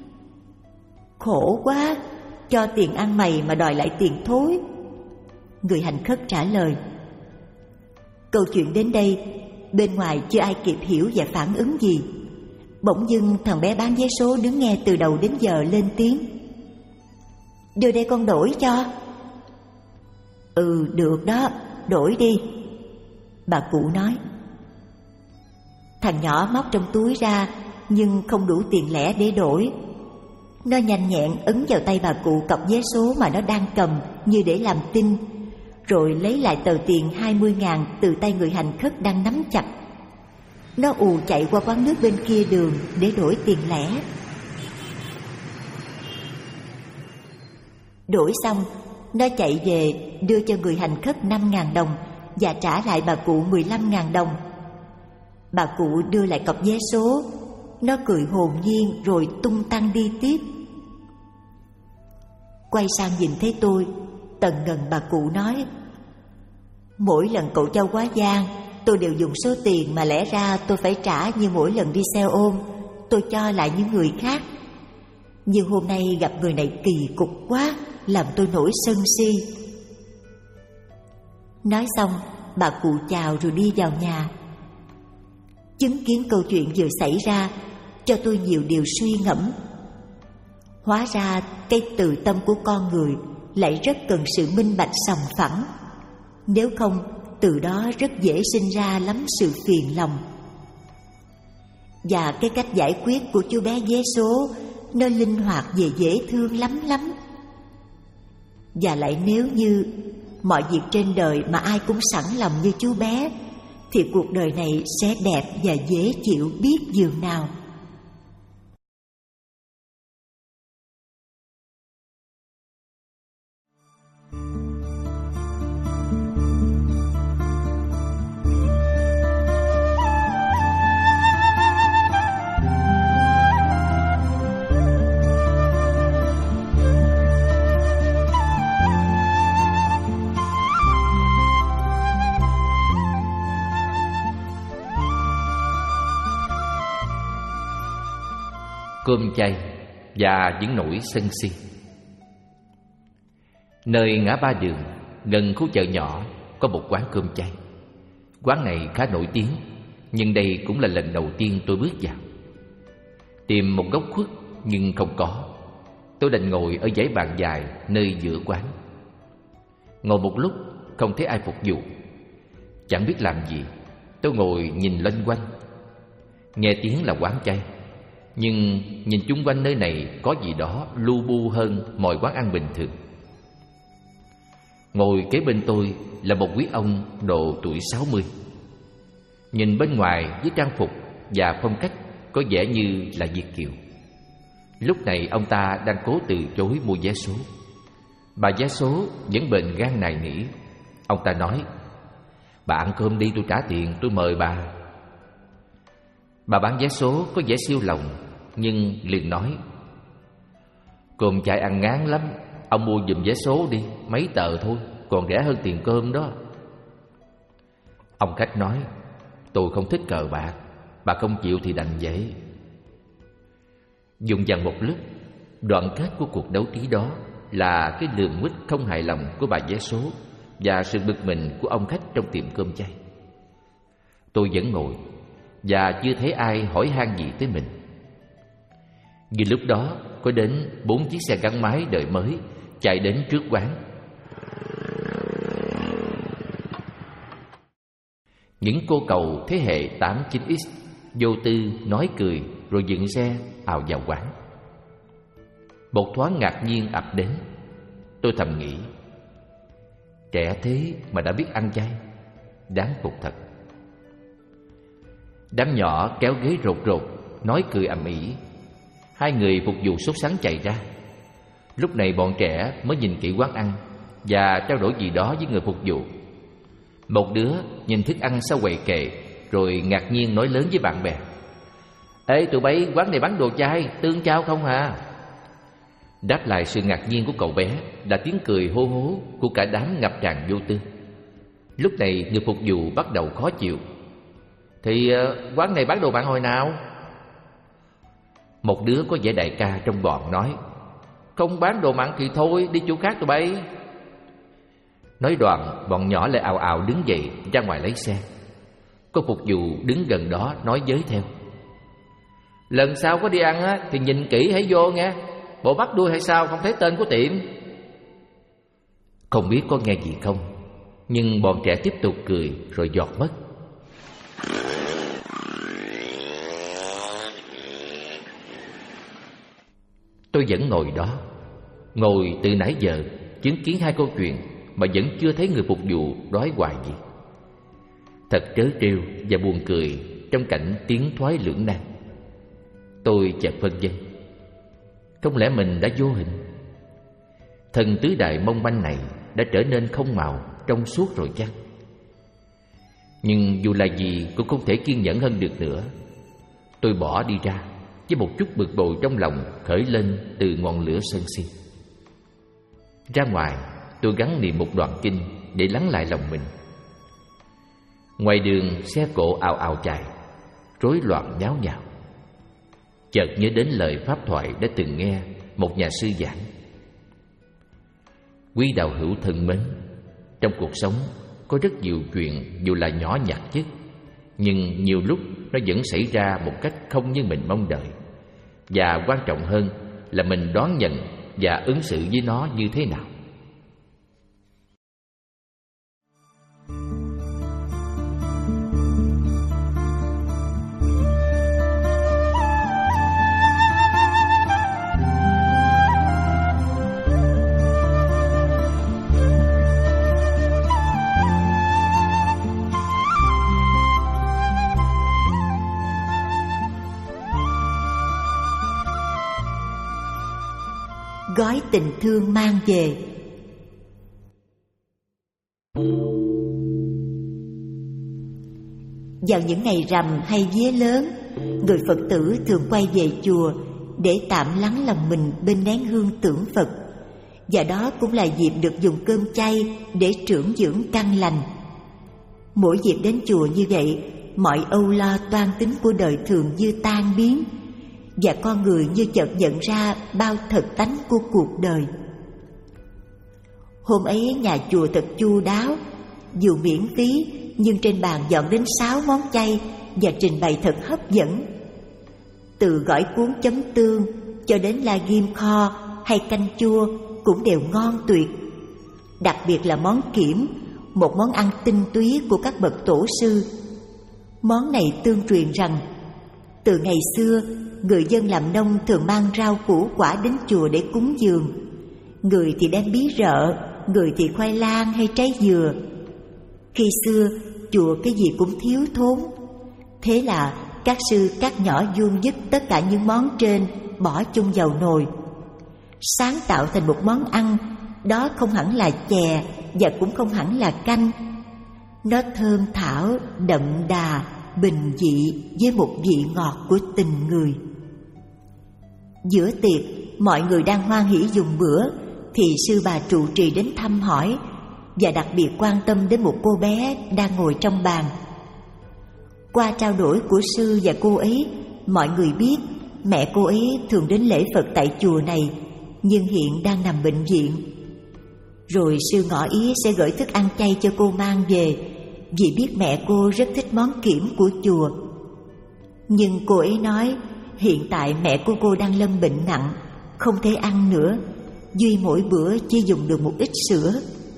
"Khổ quá, cho tiền ăn mày mà đòi lại tiền thối." Người hành khất trả lời. Câu chuyện đến đây, bên ngoài chưa ai kịp hiểu và phản ứng gì. Bỗng dưng thằng bé bán vé số đứng nghe từ đầu đến giờ lên tiếng: "Đưa đây con đổi cho." "Ừ, được đó, đổi đi," bà cụ nói. Thằng nhỏ móc trong túi ra nhưng không đủ tiền lẻ để đổi. Nó nhanh nhẹn ấn vào tay bà cụ cọc vé số mà nó đang cầm như để làm tin, rồi lấy lại tờ tiền hai mươi ngàn từ tay người hành khất đang nắm chặt. Nó ù chạy qua quán nước bên kia đường để đổi tiền lẻ. Đổi xong, nó chạy về đưa cho người hành khất năm ngàn đồng và trả lại bà cụ mười lăm ngàn đồng. Bà cụ đưa lại cọc vé số. Nó cười hồn nhiên rồi tung tăng đi tiếp. Quay sang nhìn thấy tôi, tần ngần bà cụ nói: "Mỗi lần cậu cho quá gian, tôi đều dùng số tiền mà lẽ ra tôi phải trả như mỗi lần đi xe ôm, tôi cho lại những người khác. Nhưng hôm nay gặp người này kỳ cục quá, làm tôi nổi sân si." Nói xong, bà cụ chào rồi đi vào nhà. Chứng kiến câu chuyện vừa xảy ra cho tôi nhiều điều suy ngẫm. Hóa ra cái từ tâm của con người lại rất cần sự minh bạch sòng phẳng. Nếu không, từ đó rất dễ sinh ra lắm sự phiền lòng. Và cái cách giải quyết của chú bé vé số, nó linh hoạt về dễ thương lắm lắm. Và lại nếu như mọi việc trên đời mà ai cũng sẵn lòng như chú bé, thì cuộc đời này sẽ đẹp và dễ chịu biết dường nào. Cơm chay và những nỗi sân si. Nơi ngã ba đường, gần khu chợ nhỏ, có một quán cơm chay. Quán này khá nổi tiếng, nhưng đây cũng là lần đầu tiên tôi bước vào. Tìm một góc khuất nhưng không có. Tôi đành ngồi ở dãy bàn dài nơi giữa quán. Ngồi một lúc không thấy ai phục vụ. Chẳng biết làm gì, tôi ngồi nhìn loanh quanh. Nghe tiếng là quán chay, nhưng nhìn chung quanh nơi này có gì đó lu bu hơn mọi quán ăn bình thường. Ngồi kế bên tôi là một quý ông độ tuổi sáu mươi. Nhìn bên ngoài với trang phục và phong cách có vẻ như là Việt kiều. Lúc này ông ta đang cố từ chối mua vé số. Bà vé số vẫn bền gan nài nỉ. Ông ta nói: "Bà ăn cơm đi, tôi trả tiền, tôi mời bà." Bà bán vé số có vẻ siêu lòng, nhưng liền nói: "Cơm chay ăn ngán lắm, ông mua giùm vé số đi, mấy tờ thôi, còn rẻ hơn tiền cơm đó." Ông khách nói: "Tôi không thích cờ bạc, bà không chịu thì đành vậy." Dùng dằng một lúc, đoạn kết của cuộc đấu trí đó là cái lườm nguýt không hài lòng của bà vé số và sự bực mình của ông khách trong tiệm cơm chay. Tôi vẫn ngồi và chưa thấy ai hỏi han gì tới mình. Vì lúc đó có đến bốn chiếc xe gắn máy đời mới chạy đến trước quán. Những cô cậu thế hệ tám chín x vô tư nói cười rồi dựng xe ào vào quán. Một thoáng ngạc nhiên ập đến. Tôi thầm nghĩ, trẻ thế mà đã biết ăn chay, đáng phục thật. Đám nhỏ kéo ghế rột rột, nói cười ầm ĩ. Hai người phục vụ sốt sắng chạy ra. Lúc này bọn trẻ mới nhìn kỹ quán ăn và trao đổi gì đó với người phục vụ. Một đứa nhìn thức ăn sau quầy kệ, rồi ngạc nhiên nói lớn với bạn bè: Ê tụi bay, quán này bán đồ chay, tương chao không à? Đáp lại sự ngạc nhiên của cậu bé là tiếng cười hô hố của cả đám ngập tràn vô tư. Lúc này người phục vụ bắt đầu khó chịu: Thì uh, quán này bán đồ mặn hồi nào? Một đứa có vẻ đại ca trong bọn nói: Không bán đồ mặn thì thôi, đi chỗ khác tụi bay. Nói đoạn, bọn nhỏ lại ào ào đứng dậy ra ngoài lấy xe. Cô phục vụ đứng gần đó nói với theo: Lần sau có đi ăn á, thì nhìn kỹ hãy vô nghe. Bộ bắt đuôi hay sao không thấy tên của tiệm? Không biết có nghe gì không, nhưng bọn trẻ tiếp tục cười rồi giọt mất. Tôi vẫn ngồi đó, ngồi từ nãy giờ, chứng kiến hai câu chuyện mà vẫn chưa thấy người phục vụ nói hoài gì. Thật trớ trêu và buồn cười trong cảnh tiến thoái lưỡng nan. Tôi chợt phân vân, không lẽ mình đã vô hình? Thần tứ đại mong manh này đã trở nên không màu, trong suốt rồi chăng? Nhưng dù là gì cũng không thể kiên nhẫn hơn được nữa. Tôi bỏ đi ra với một chút bực bội trong lòng khởi lên từ ngọn lửa sân si. Ra ngoài, tôi gắng niệm một đoạn kinh để lắng lại lòng mình. Ngoài đường, xe cộ ào ào chạy, rối loạn nháo nhào. Chợt nhớ đến lời pháp thoại đã từng nghe một nhà sư giảng: Quý đạo hữu thân mến, trong cuộc sống có rất nhiều chuyện dù là nhỏ nhặt nhất, nhưng nhiều lúc nó vẫn xảy ra một cách không như mình mong đợi. Và quan trọng hơn là mình đón nhận và ứng xử với nó như thế nào. Gói tình thương mang về. Vào những ngày rằm hay vía lớn, người Phật tử thường quay về chùa để tạm lắng lòng mình bên nén hương tưởng Phật. Và đó cũng là dịp được dùng cơm chay để trưởng dưỡng căn lành. Mỗi dịp đến chùa như vậy, mọi âu lo toan tính của đời thường như tan biến, và con người như chợt nhận ra bao thật tánh của cuộc đời. Hôm ấy nhà chùa thật chu đáo, dù miễn phí nhưng trên bàn dọn đến sáu món chay và trình bày thật hấp dẫn. Từ gỏi cuốn chấm tương cho đến la ghim kho hay canh chua cũng đều ngon tuyệt. Đặc biệt là món kiểm, một món ăn tinh túy của các bậc tổ sư. Món này tương truyền rằng từ ngày xưa, người dân làm nông thường mang rau củ quả đến chùa để cúng dường. Người thì đem bí rợ, người thì khoai lang hay trái dừa. Khi xưa, chùa cái gì cũng thiếu thốn. Thế là các sư cắt nhỏ vuông vức tất cả những món trên, bỏ chung vào nồi, sáng tạo thành một món ăn. Đó không hẳn là chè và cũng không hẳn là canh. Nó thơm thảo, đậm đà, bình dị với một vị ngọt của tình người. Giữa tiệc, mọi người đang hoan hỉ dùng bữa thì sư bà trụ trì đến thăm hỏi và đặc biệt quan tâm đến một cô bé đang ngồi trong bàn. Qua trao đổi của sư và cô ấy, mọi người biết mẹ cô ấy thường đến lễ Phật tại chùa này, nhưng hiện đang nằm bệnh viện. Rồi sư ngỏ ý sẽ gửi thức ăn chay cho cô mang về, vì biết mẹ cô rất thích món kiểm của chùa. Nhưng cô ấy nói hiện tại mẹ của cô đang lâm bệnh nặng, không thể ăn nữa, duy mỗi bữa chỉ dùng được một ít sữa.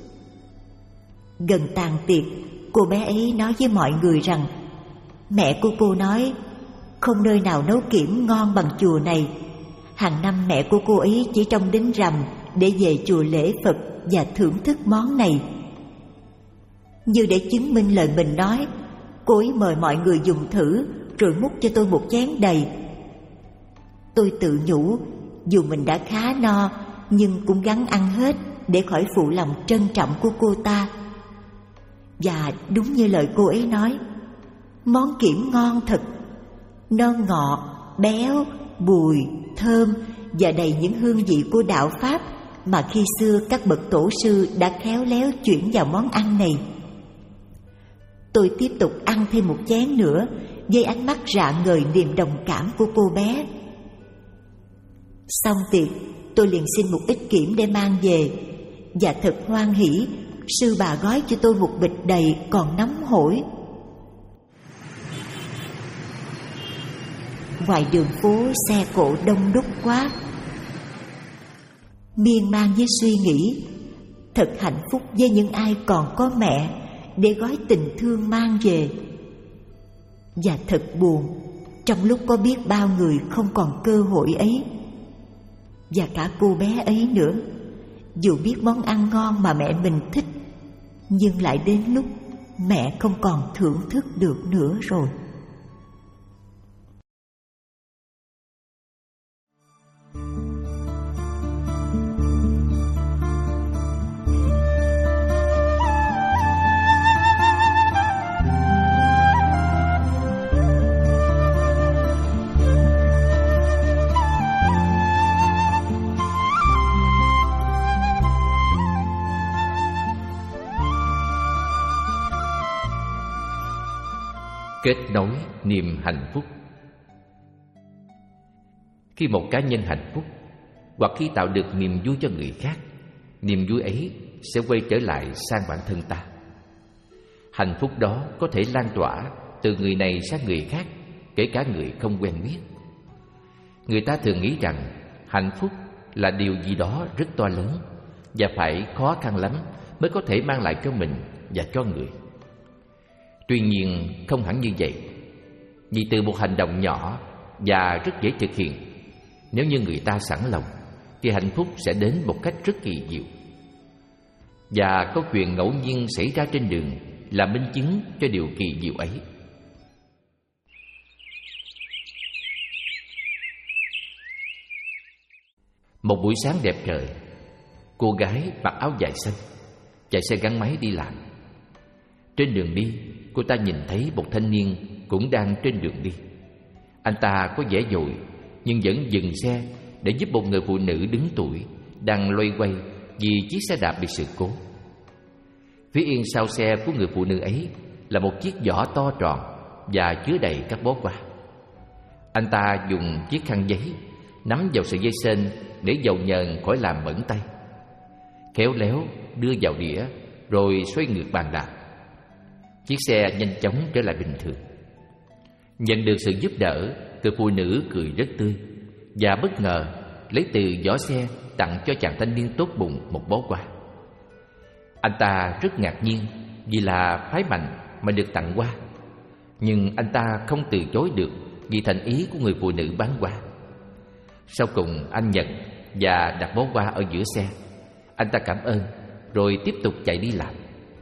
Gần tàn tiệc, cô bé ấy nói với mọi người rằng mẹ của cô nói không nơi nào nấu kiểm ngon bằng chùa này, Hàng năm mẹ của cô ấy chỉ trông đến rằm để về chùa lễ Phật và thưởng thức món này. Như để chứng minh lời mình nói, cô ấy mời mọi người dùng thử rồi múc cho tôi một chén đầy. Tôi tự nhủ, dù mình đã khá no nhưng cũng gắng ăn hết để khỏi phụ lòng trân trọng của cô ta. Và đúng như lời cô ấy nói, món kiểm ngon thật. Nó ngọt, béo, bùi, thơm và đầy những hương vị của đạo Pháp mà khi xưa các bậc tổ sư đã khéo léo chuyển vào món ăn này. Tôi tiếp tục ăn thêm một chén nữa với ánh mắt rạng ngời niềm đồng cảm của cô bé. Xong tiệc, tôi liền xin một ít kiểm để mang về, và thật hoan hỉ, sư bà gói cho tôi một bịch đầy còn nóng hổi. Ngoài đường phố xe cộ đông đúc quá, miên man với suy nghĩ, thật hạnh phúc với những ai còn có mẹ để gói tình thương mang về. Và thật buồn trong lúc có biết bao người không còn cơ hội ấy. Và cả cô bé ấy nữa, dù biết món ăn ngon mà mẹ mình thích, nhưng lại đến lúc mẹ không còn thưởng thức được nữa rồi. Kết nối niềm hạnh phúc. Khi một cá nhân hạnh phúc, hoặc khi tạo được niềm vui cho người khác, niềm vui ấy sẽ quay trở lại sang bản thân ta. Hạnh phúc đó có thể lan tỏa từ người này sang người khác, kể cả người không quen biết. Người ta thường nghĩ rằng hạnh phúc là điều gì đó rất to lớn và phải khó khăn lắm mới có thể mang lại cho mình và cho người. Tuy nhiên không hẳn như vậy. Vì từ một hành động nhỏ và rất dễ thực hiện, nếu như người ta sẵn lòng, thì hạnh phúc sẽ đến một cách rất kỳ diệu. Và câu chuyện ngẫu nhiên xảy ra trên đường là minh chứng cho điều kỳ diệu ấy. Một buổi sáng đẹp trời, cô gái mặc áo dài xanh chạy xe gắn máy đi làm. Trên đường đi, cô ta nhìn thấy một thanh niên cũng đang trên đường đi. Anh ta có vẻ vội nhưng vẫn dừng xe để giúp một người phụ nữ đứng tuổi đang loay quay vì chiếc xe đạp bị sự cố. Phía yên sau xe của người phụ nữ ấy là một chiếc giỏ to tròn và chứa đầy các bó hoa. Anh ta dùng chiếc khăn giấy nắm vào sợi dây sên để dầu nhờn khỏi làm bẩn tay, khéo léo đưa vào đĩa rồi xoay ngược bàn đạp. Chiếc xe nhanh chóng trở lại bình thường. Nhận được sự giúp đỡ, người phụ nữ cười rất tươi và bất ngờ lấy từ giỏ xe tặng cho chàng thanh niên tốt bụng một bó hoa. Anh ta rất ngạc nhiên vì là phái mạnh mà được tặng hoa, nhưng anh ta không từ chối được vì thành ý của người phụ nữ bán hoa. Sau cùng anh nhận và đặt bó hoa ở giữa xe. Anh ta cảm ơn rồi tiếp tục chạy đi làm.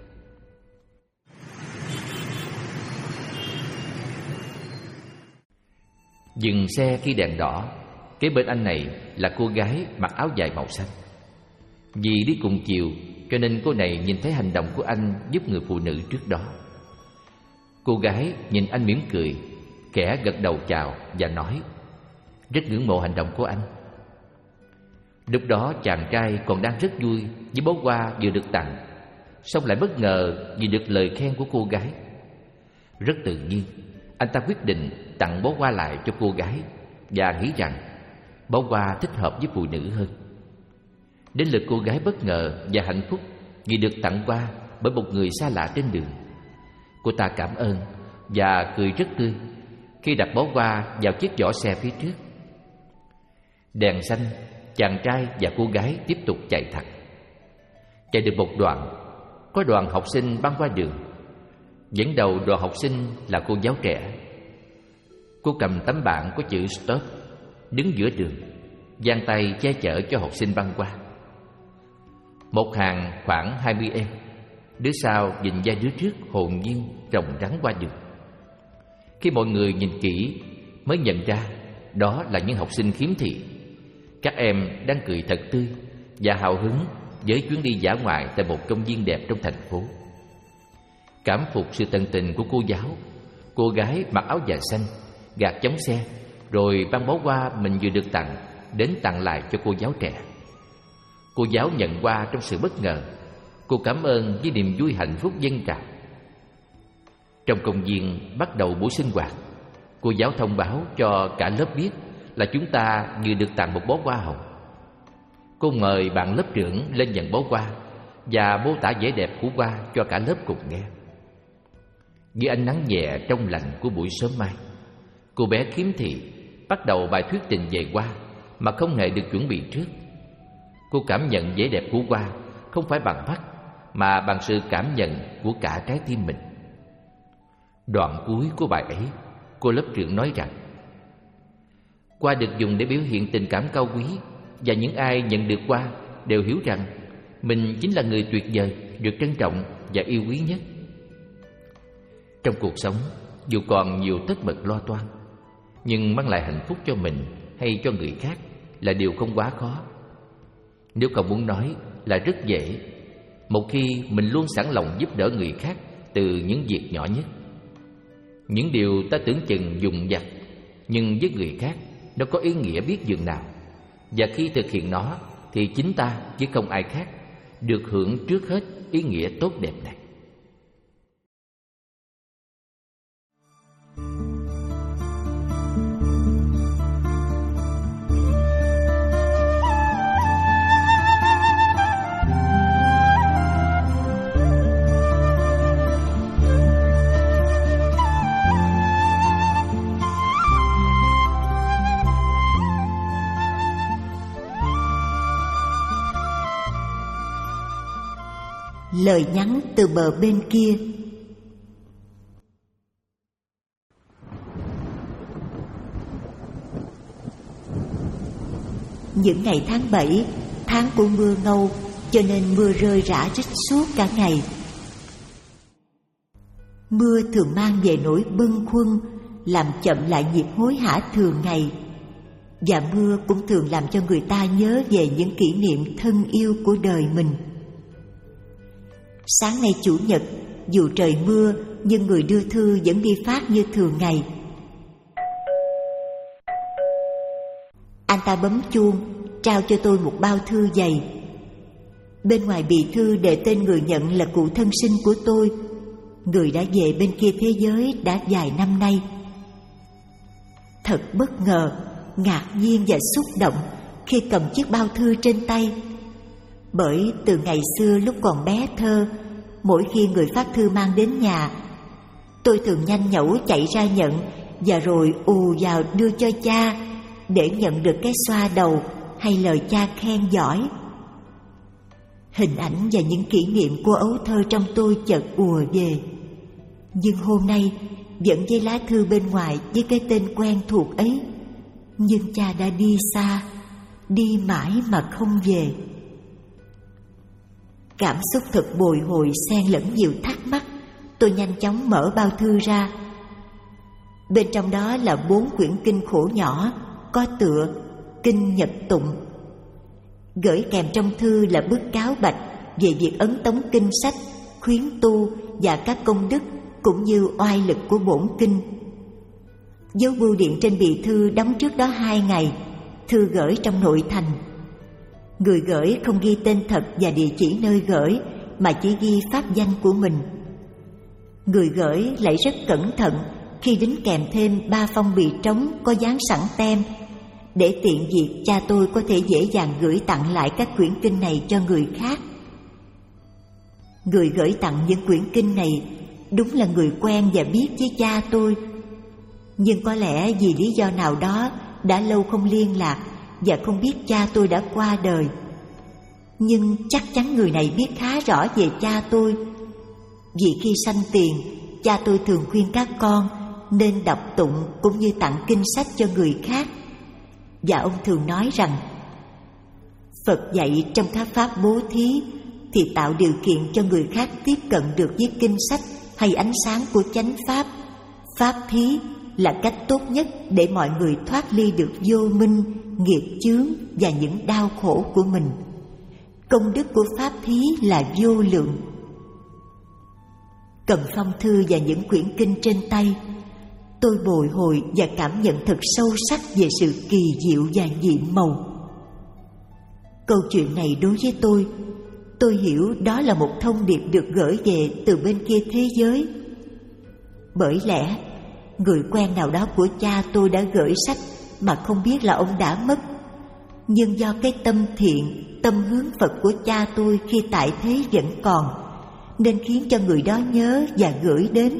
Dừng xe khi đèn đỏ, kế bên anh này là cô gái mặc áo dài màu xanh. Vì đi cùng chiều cho nên cô này nhìn thấy hành động của anh giúp người phụ nữ trước đó. Cô gái nhìn anh mỉm cười, khẽ gật đầu chào và nói: "Rất ngưỡng mộ hành động của anh." Lúc đó chàng trai còn đang rất vui với bó hoa vừa được tặng, xong lại bất ngờ vì được lời khen của cô gái. Rất tự nhiên, anh ta quyết định tặng bó hoa lại cho cô gái và nghĩ rằng bó hoa thích hợp với phụ nữ hơn. Đến lượt cô gái bất ngờ và hạnh phúc vì được tặng hoa bởi một người xa lạ trên đường. Cô ta cảm ơn và cười rất tươi khi đặt bó hoa vào chiếc giỏ xe phía trước. Đèn xanh, chàng trai và cô gái tiếp tục chạy thẳng. Chạy được một đoạn, có đoàn học sinh băng qua đường. Dẫn đầu đoàn học sinh là cô giáo trẻ. Cô cầm tấm bảng có chữ stop, đứng giữa đường. giang tay che chở cho học sinh băng qua. Một hàng khoảng hai mươi em, đứa sau nhìn ra đứa trước hồn nhiên rồng rắn qua đường. Khi mọi người nhìn kỹ mới nhận ra đó là những học sinh khiếm thị. Các em đang cười thật tươi và hào hứng với chuyến đi dã ngoại tại một công viên đẹp trong thành phố. Cảm phục sự tận tình của cô giáo, cô gái mặc áo dài xanh gạt chống xe, rồi mang bó hoa mình vừa được tặng đến tặng lại cho cô giáo trẻ. Cô giáo nhận hoa trong sự bất ngờ. Cô cảm ơn với niềm vui hạnh phúc dâng trào. Trong công viên bắt đầu buổi sinh hoạt, cô giáo thông báo cho cả lớp biết là chúng ta vừa được tặng một bó hoa hồng. Cô mời bạn lớp trưởng lên nhận bó hoa và mô tả vẻ đẹp của hoa cho cả lớp cùng nghe. Dưới ánh nắng nhẹ trong lành của buổi sớm mai, cô bé khiếm thị bắt đầu bài thuyết trình về hoa mà không hề được chuẩn bị trước. Cô cảm nhận vẻ đẹp của hoa không phải bằng mắt mà bằng sự cảm nhận của cả trái tim mình. Đoạn cuối của bài ấy, cô lớp trưởng nói rằng hoa được dùng để biểu hiện tình cảm cao quý, và những ai nhận được hoa đều hiểu rằng mình chính là người tuyệt vời, được trân trọng và yêu quý nhất. Trong cuộc sống, dù còn nhiều tất bật lo toan, nhưng mang lại hạnh phúc cho mình hay cho người khác là điều không quá khó. Nếu cậu muốn nói là rất dễ, một khi mình luôn sẵn lòng giúp đỡ người khác từ những việc nhỏ nhất. Những điều ta tưởng chừng dùng vặt, nhưng với người khác nó có ý nghĩa biết dường nào. Và khi thực hiện nó thì chính ta chứ không ai khác được hưởng trước hết ý nghĩa tốt đẹp này. Lời nhắn từ bờ bên kia. Những ngày tháng bảy, tháng của mưa ngâu, cho nên mưa rơi rã rít suốt cả ngày. Mưa thường mang về nỗi bâng khuâng, làm chậm lại nhịp hối hả thường ngày. Và mưa cũng thường làm cho người ta nhớ về những kỷ niệm thân yêu của đời mình. Sáng nay Chủ nhật, dù trời mưa nhưng người đưa thư vẫn đi phát như thường ngày. Anh ta bấm chuông, trao cho tôi một bao thư dày. Bên ngoài bì thư đề tên người nhận là cụ thân sinh của tôi, người đã về bên kia thế giới đã vài năm nay. Thật bất ngờ, ngạc nhiên và xúc động khi cầm chiếc bao thư trên tay. Bởi từ ngày xưa lúc còn bé thơ, mỗi khi người phát thư mang đến nhà, tôi thường nhanh nhẩu chạy ra nhận và rồi ù vào đưa cho cha để nhận được cái xoa đầu hay lời cha khen giỏi. Hình ảnh và những kỷ niệm của ấu thơ trong tôi chợt ùa về. Nhưng hôm nay vẫn với lá thư bên ngoài với cái tên quen thuộc ấy, nhưng cha đã đi xa, đi mãi mà không về. Cảm xúc thật bồi hồi xen lẫn nhiều thắc mắc. Tôi nhanh chóng mở bao thư ra. Bên trong đó là bốn quyển kinh khổ nhỏ, có tựa Kinh Nhật Tụng. Gửi kèm trong thư là bức cáo bạch về việc ấn tống kinh sách, khuyến tu và các công đức cũng như oai lực của bổn kinh. Dấu bưu điện trên bì thư đóng trước đó hai ngày, thư gửi trong nội thành. Người gửi không ghi tên thật và địa chỉ nơi gửi, mà chỉ ghi pháp danh của mình. Người gửi lại rất cẩn thận khi đính kèm thêm ba phong bì trống có dán sẵn tem, để tiện việc cha tôi có thể dễ dàng gửi tặng lại các quyển kinh này cho người khác. Người gửi tặng những quyển kinh này đúng là người quen và biết với cha tôi, nhưng có lẽ vì lý do nào đó đã lâu không liên lạc và không biết cha tôi đã qua đời. Nhưng chắc chắn người này biết khá rõ về cha tôi, vì khi sanh tiền, cha tôi thường khuyên các con nên đọc tụng cũng như tặng kinh sách cho người khác. Và ông thường nói rằng Phật dạy trong các pháp bố thí thì tạo điều kiện cho người khác tiếp cận được với kinh sách hay ánh sáng của chánh pháp. Pháp thí là cách tốt nhất để mọi người thoát ly được vô minh, nghiệp chướng và những đau khổ của mình. Công đức của pháp thí là vô lượng. Cầm phong thư và những quyển kinh trên tay, tôi bồi hồi và cảm nhận thật sâu sắc về sự kỳ diệu và nhiệm màu. Câu chuyện này đối với tôi, tôi hiểu đó là một thông điệp được gửi về từ bên kia thế giới. Bởi lẽ, người quen nào đó của cha tôi đã gửi sách mà không biết là ông đã mất. Nhưng do cái tâm thiện, tâm hướng Phật của cha tôi khi tại thế vẫn còn, nên khiến cho người đó nhớ và gửi đến.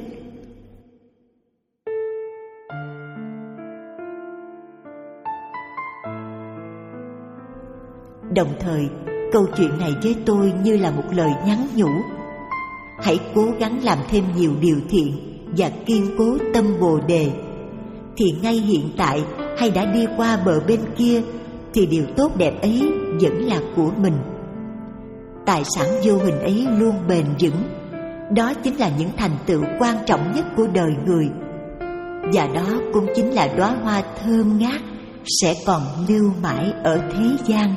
Đồng thời, câu chuyện này với tôi như là một lời nhắn nhủ. Hãy cố gắng làm thêm nhiều điều thiện và kiên cố tâm Bồ Đề, thì ngay hiện tại hay đã đi qua bờ bên kia thì điều tốt đẹp ấy vẫn là của mình. Tài sản vô hình ấy luôn bền vững. Đó chính là những thành tựu quan trọng nhất của đời người. Và đó cũng chính là đóa hoa thơm ngát sẽ còn lưu mãi ở thế gian.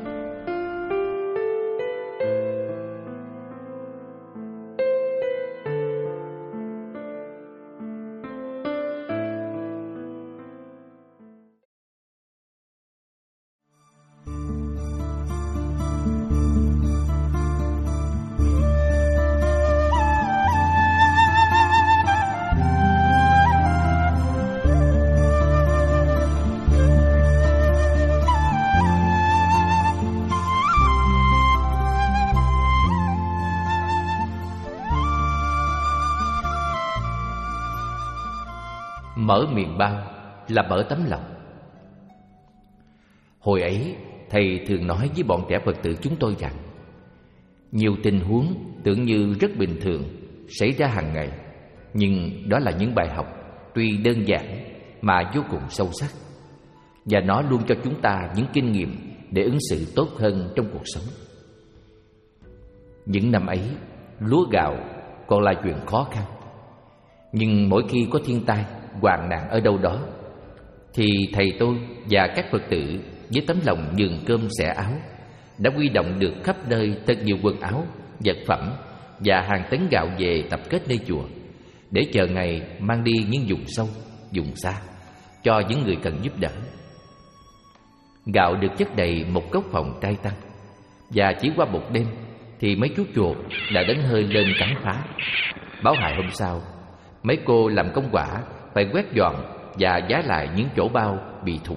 Mở miệng bao là mở tấm lòng. Hồi ấy, thầy thường nói với bọn trẻ Phật tử chúng tôi rằng nhiều tình huống tưởng như rất bình thường xảy ra hàng ngày, nhưng đó là những bài học tuy đơn giản mà vô cùng sâu sắc, và nó luôn cho chúng ta những kinh nghiệm để ứng xử tốt hơn trong cuộc sống. Những năm ấy, lúa gạo còn là chuyện khó khăn, nhưng mỗi khi có thiên tai, hoạn nạn ở đâu đó, thì thầy tôi và các Phật tử với tấm lòng nhường cơm xẻ áo đã huy động được khắp nơi thật nhiều quần áo, vật phẩm và hàng tấn gạo về tập kết nơi chùa, để chờ ngày mang đi những vùng sâu, vùng xa cho những người cần giúp đỡ. Gạo được chất đầy một góc phòng trai tăng, và chỉ qua một đêm thì mấy chú chuột đã đánh hơi lên cắn phá. Báo hại hôm sau, mấy cô làm công quả phải quét dọn và vá lại những chỗ bao bị thủng.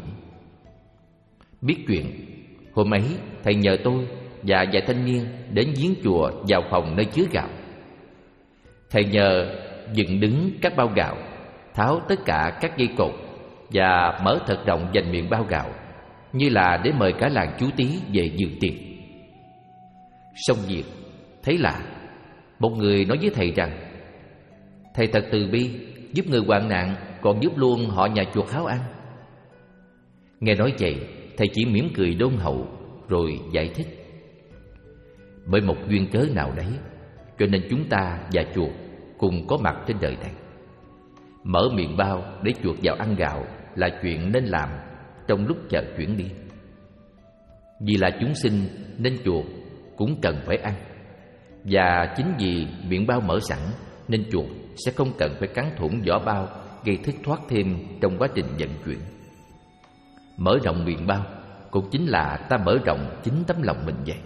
Biết chuyện, hôm ấy thầy nhờ tôi và vài thanh niên đến giếng chùa vào phòng nơi chứa gạo. Thầy nhờ dựng đứng các bao gạo, tháo tất cả các dây cột và mở thật rộng dành miệng bao gạo, như là để mời cả làng chú tí về dự tiệc. Xong việc, thấy lạ, một người nói với thầy rằng thầy thật từ bi, giúp người hoạn nạn, còn giúp luôn họ nhà chuột háo ăn. Nghe nói vậy, thầy chỉ mỉm cười đôn hậu rồi giải thích: bởi một duyên cớ nào đấy, cho nên chúng ta và chuột cùng có mặt trên đời này. Mở miệng bao để chuột vào ăn gạo là chuyện nên làm trong lúc chờ chuyển đi. Vì là chúng sinh nên chuột cũng cần phải ăn, và chính vì miệng bao mở sẵn nên chuột sẽ không cần phải cắn thủng vỏ bao gây thất thoát thêm trong quá trình vận chuyển. Mở rộng miệng bao cũng chính là ta mở rộng chính tấm lòng mình vậy.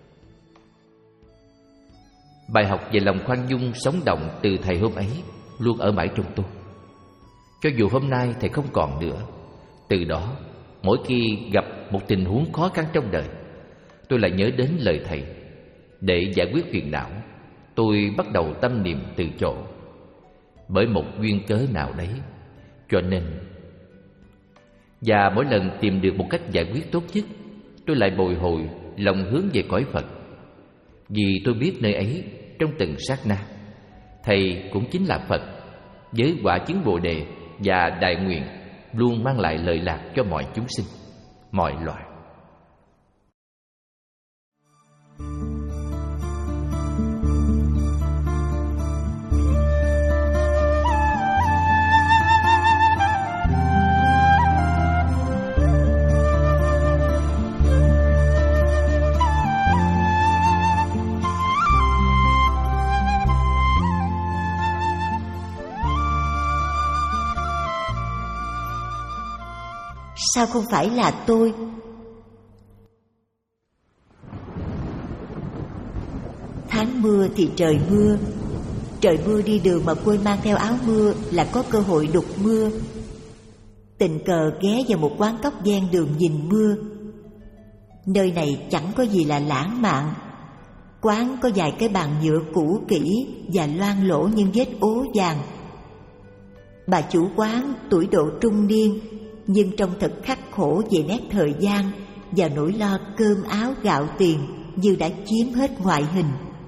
Bài học về lòng khoan dung sống động từ thầy hôm ấy luôn ở mãi trong tôi. Cho dù hôm nay thầy không còn nữa, từ đó mỗi khi gặp một tình huống khó khăn trong đời, tôi lại nhớ đến lời thầy. Để giải quyết phiền não, tôi bắt đầu tâm niệm từ chỗ: bởi một duyên cớ nào đấy, cho nên. Và mỗi lần tìm được một cách giải quyết tốt nhất, tôi lại bồi hồi lòng hướng về cõi Phật. Vì tôi biết nơi ấy, trong từng sát na, thầy cũng chính là Phật, với quả chứng Bồ Đề và đại nguyện luôn mang lại lợi lạc cho mọi chúng sinh. mọi loài. Sao không phải là tôi? Tháng mưa thì trời mưa. Trời mưa đi đường mà quên mang theo áo mưa là có cơ hội đục mưa. Tình cờ ghé vào một quán cóc ven đường nhìn mưa. Nơi này chẳng có gì là lãng mạn. Quán có vài cái bàn nhựa cũ kỹ và loang lỗ những vết ố vàng. Bà chủ quán tuổi độ trung niên, nhưng trông thật khắc khổ về nét thời gian và nỗi lo cơm áo gạo tiền như đã chiếm hết ngoại hình.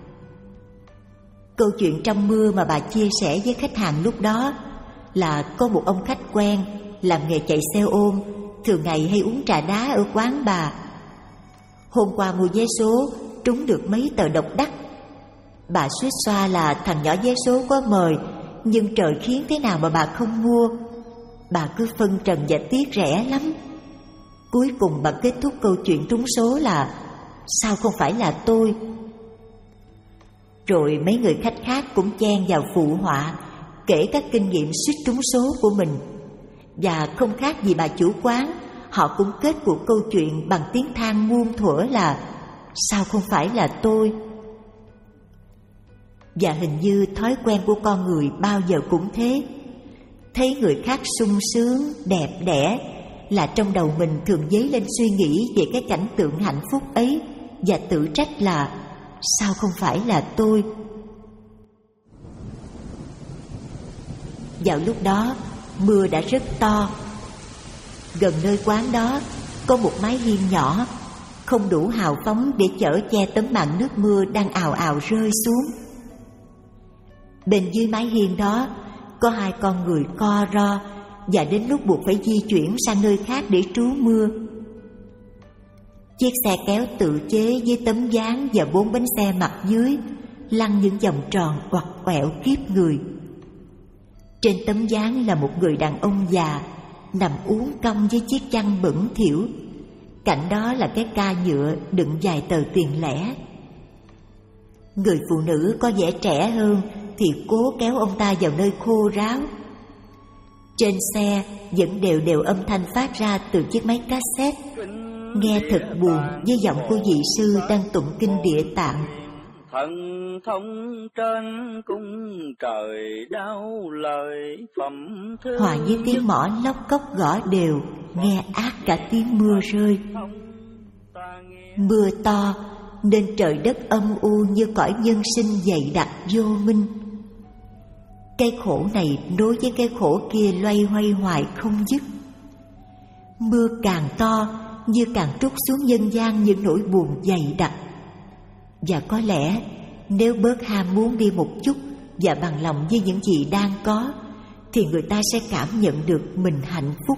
Câu chuyện trong mưa mà bà chia sẻ với khách hàng lúc đó là có một ông khách quen làm nghề chạy xe ôm, thường ngày hay uống trà đá ở quán bà. Hôm qua mua vé số trúng được mấy tờ độc đắc. Bà suýt xoa là thằng nhỏ vé số có mời, nhưng trời khiến thế nào mà bà không mua. Bà cứ phân trần và tiếc rẻ lắm. Cuối cùng bà kết thúc câu chuyện trúng số là sao không phải là tôi. Rồi mấy người khách khác cũng chen vào phụ họa, kể các kinh nghiệm suýt trúng số của mình. Và không khác gì bà chủ quán, họ cũng kết cuộc câu chuyện bằng tiếng than muôn thuở là sao không phải là tôi. Và hình như thói quen của con người bao giờ cũng thế. Thấy người khác sung sướng, đẹp đẽ là trong đầu mình thường dấy lên suy nghĩ về cái cảnh tượng hạnh phúc ấy và tự trách là sao không phải là tôi. Vào lúc đó mưa đã rất to. Gần nơi quán đó có một mái hiên nhỏ, không đủ hào phóng để chở che tấm màn nước mưa đang ào ào rơi xuống. Bên dưới mái hiên đó có hai con người co ro và đến lúc buộc phải di chuyển sang nơi khác để trú mưa. Chiếc xe kéo tự chế với tấm ván và bốn bánh xe mặt dưới lăn những vòng tròn uặt quẹo kiếp người. Trên tấm ván là một người đàn ông già nằm uốn cong với chiếc chăn bẩn thỉu. Cạnh đó là cái ca nhựa đựng vài tờ tiền lẻ. Người phụ nữ có vẻ trẻ hơn thì cố kéo ông ta vào nơi khô ráo. Trên xe vẫn đều đều âm thanh phát ra từ chiếc máy cassette, nghe thật buồn với giọng của vị sư đang tụng kinh Địa Tạng. Thần thông trên cung trời đau lời phẩm thư. Hòa với tiếng mõ lóc cốc gõ đều, nghe ác cả tiếng mưa rơi. Mưa to nên trời đất âm u như cõi nhân sinh dày đặc vô minh. Cái khổ này nối với cái khổ kia loay hoay hoài không dứt. Mưa càng to như càng trút xuống nhân gian những nỗi buồn dày đặc. Và có lẽ nếu bớt ham muốn đi một chút và bằng lòng với những gì đang có, thì người ta sẽ cảm nhận được mình hạnh phúc.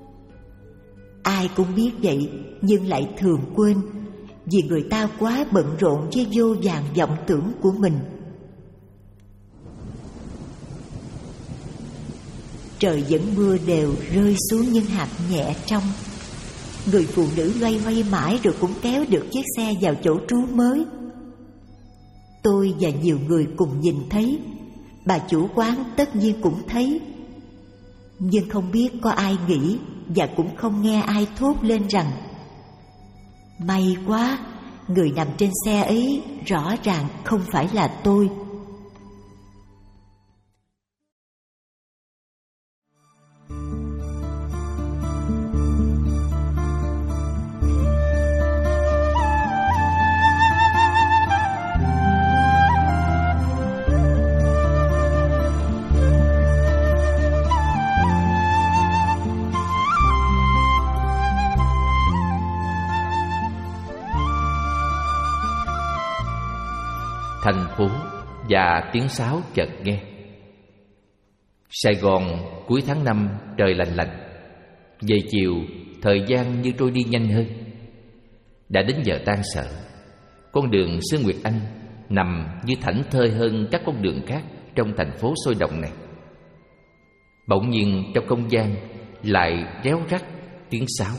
Ai cũng biết vậy nhưng lại thường quên, vì người ta quá bận rộn với vô vàn vọng tưởng của mình. Trời vẫn mưa đều rơi xuống những hạt nhẹ trong. Người phụ nữ loay hoay mãi rồi cũng kéo được chiếc xe vào chỗ trú mới. Tôi và nhiều người cùng nhìn thấy, bà chủ quán tất nhiên cũng thấy. Nhưng không biết có ai nghĩ và cũng không nghe ai thốt lên rằng may quá, người nằm trên xe ấy rõ ràng không phải là tôi. Thành phố và tiếng sáo chợt nghe. Sài Gòn cuối tháng năm trời lành lạnh. Về chiều, thời gian như trôi đi nhanh hơn. Đã đến giờ tan sở. Con đường Sơn Nguyệt Anh nằm như thảnh thơi hơn các con đường khác trong thành phố sôi động này. Bỗng nhiên trong không gian lại réo rắt tiếng sáo.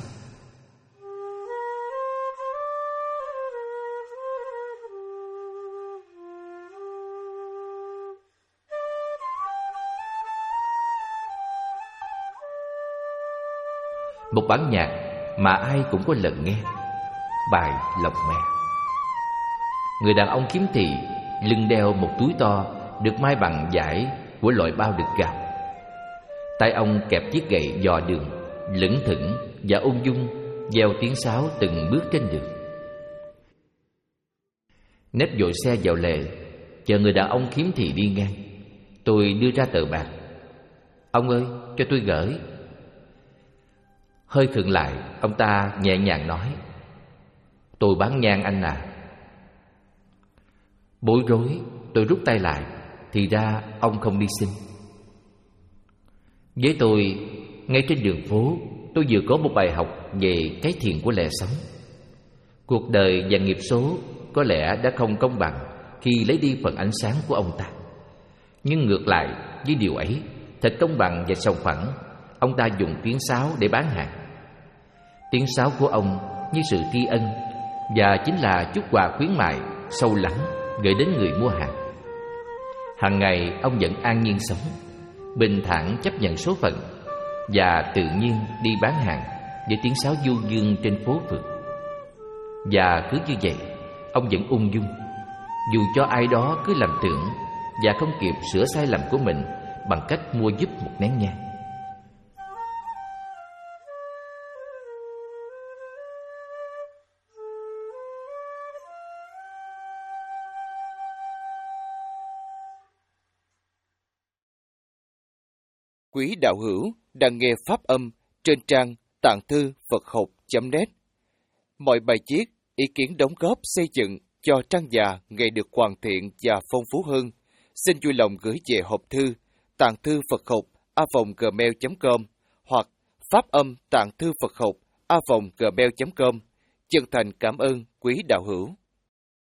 Một bản nhạc mà ai cũng có lần nghe, bài Lòng Mẹ. Người đàn ông kiếm thị lưng đeo một túi to được may bằng vải của loại bao đựng gạo. Tay ông kẹp chiếc gậy dò đường, lững thững và ung dung gieo tiếng sáo từng bước trên đường. Nép vội xe vào lề, chờ người đàn ông kiếm thị đi ngang. Tôi đưa ra tờ bạc. Ông ơi, cho tôi gửi. Hơi khựng lại, ông ta nhẹ nhàng nói: Tôi bán nhang anh à. Bối rối, tôi rút tay lại. Thì ra ông không đi xin. Với tôi, ngay trên đường phố, tôi vừa có một bài học về cái thiện của lẽ sống. Cuộc đời và nghiệp số có lẽ đã không công bằng khi lấy đi phần ánh sáng của ông ta. Nhưng ngược lại với điều ấy, thật công bằng và sòng phẳng, ông ta dùng tiếng sáo để bán hàng. Tiếng sáo của ông như sự tri ân, và chính là chút quà khuyến mại sâu lắng gửi đến người mua hàng. Hàng ngày ông vẫn an nhiên sống, bình thản chấp nhận số phận, và tự nhiên đi bán hàng với tiếng sáo du dương trên phố phường. Và cứ như vậy, ông vẫn ung dung, dù cho ai đó cứ lầm tưởng và không kịp sửa sai lầm của mình bằng cách mua giúp một nén nhang. Quý đạo hữu đang nghe pháp âm trên trang tạng thư Phật học chấm net. Mọi bài viết, ý kiến đóng góp xây dựng cho trang già ngày được hoàn thiện và phong phú hơn, xin vui lòng gửi về hộp thư tạng thư Phật học a vòng gmail chấm com hoặc pháp âm tạng thư Phật học a vòng gmail chấm com. Chân thành cảm ơn quý đạo hữu.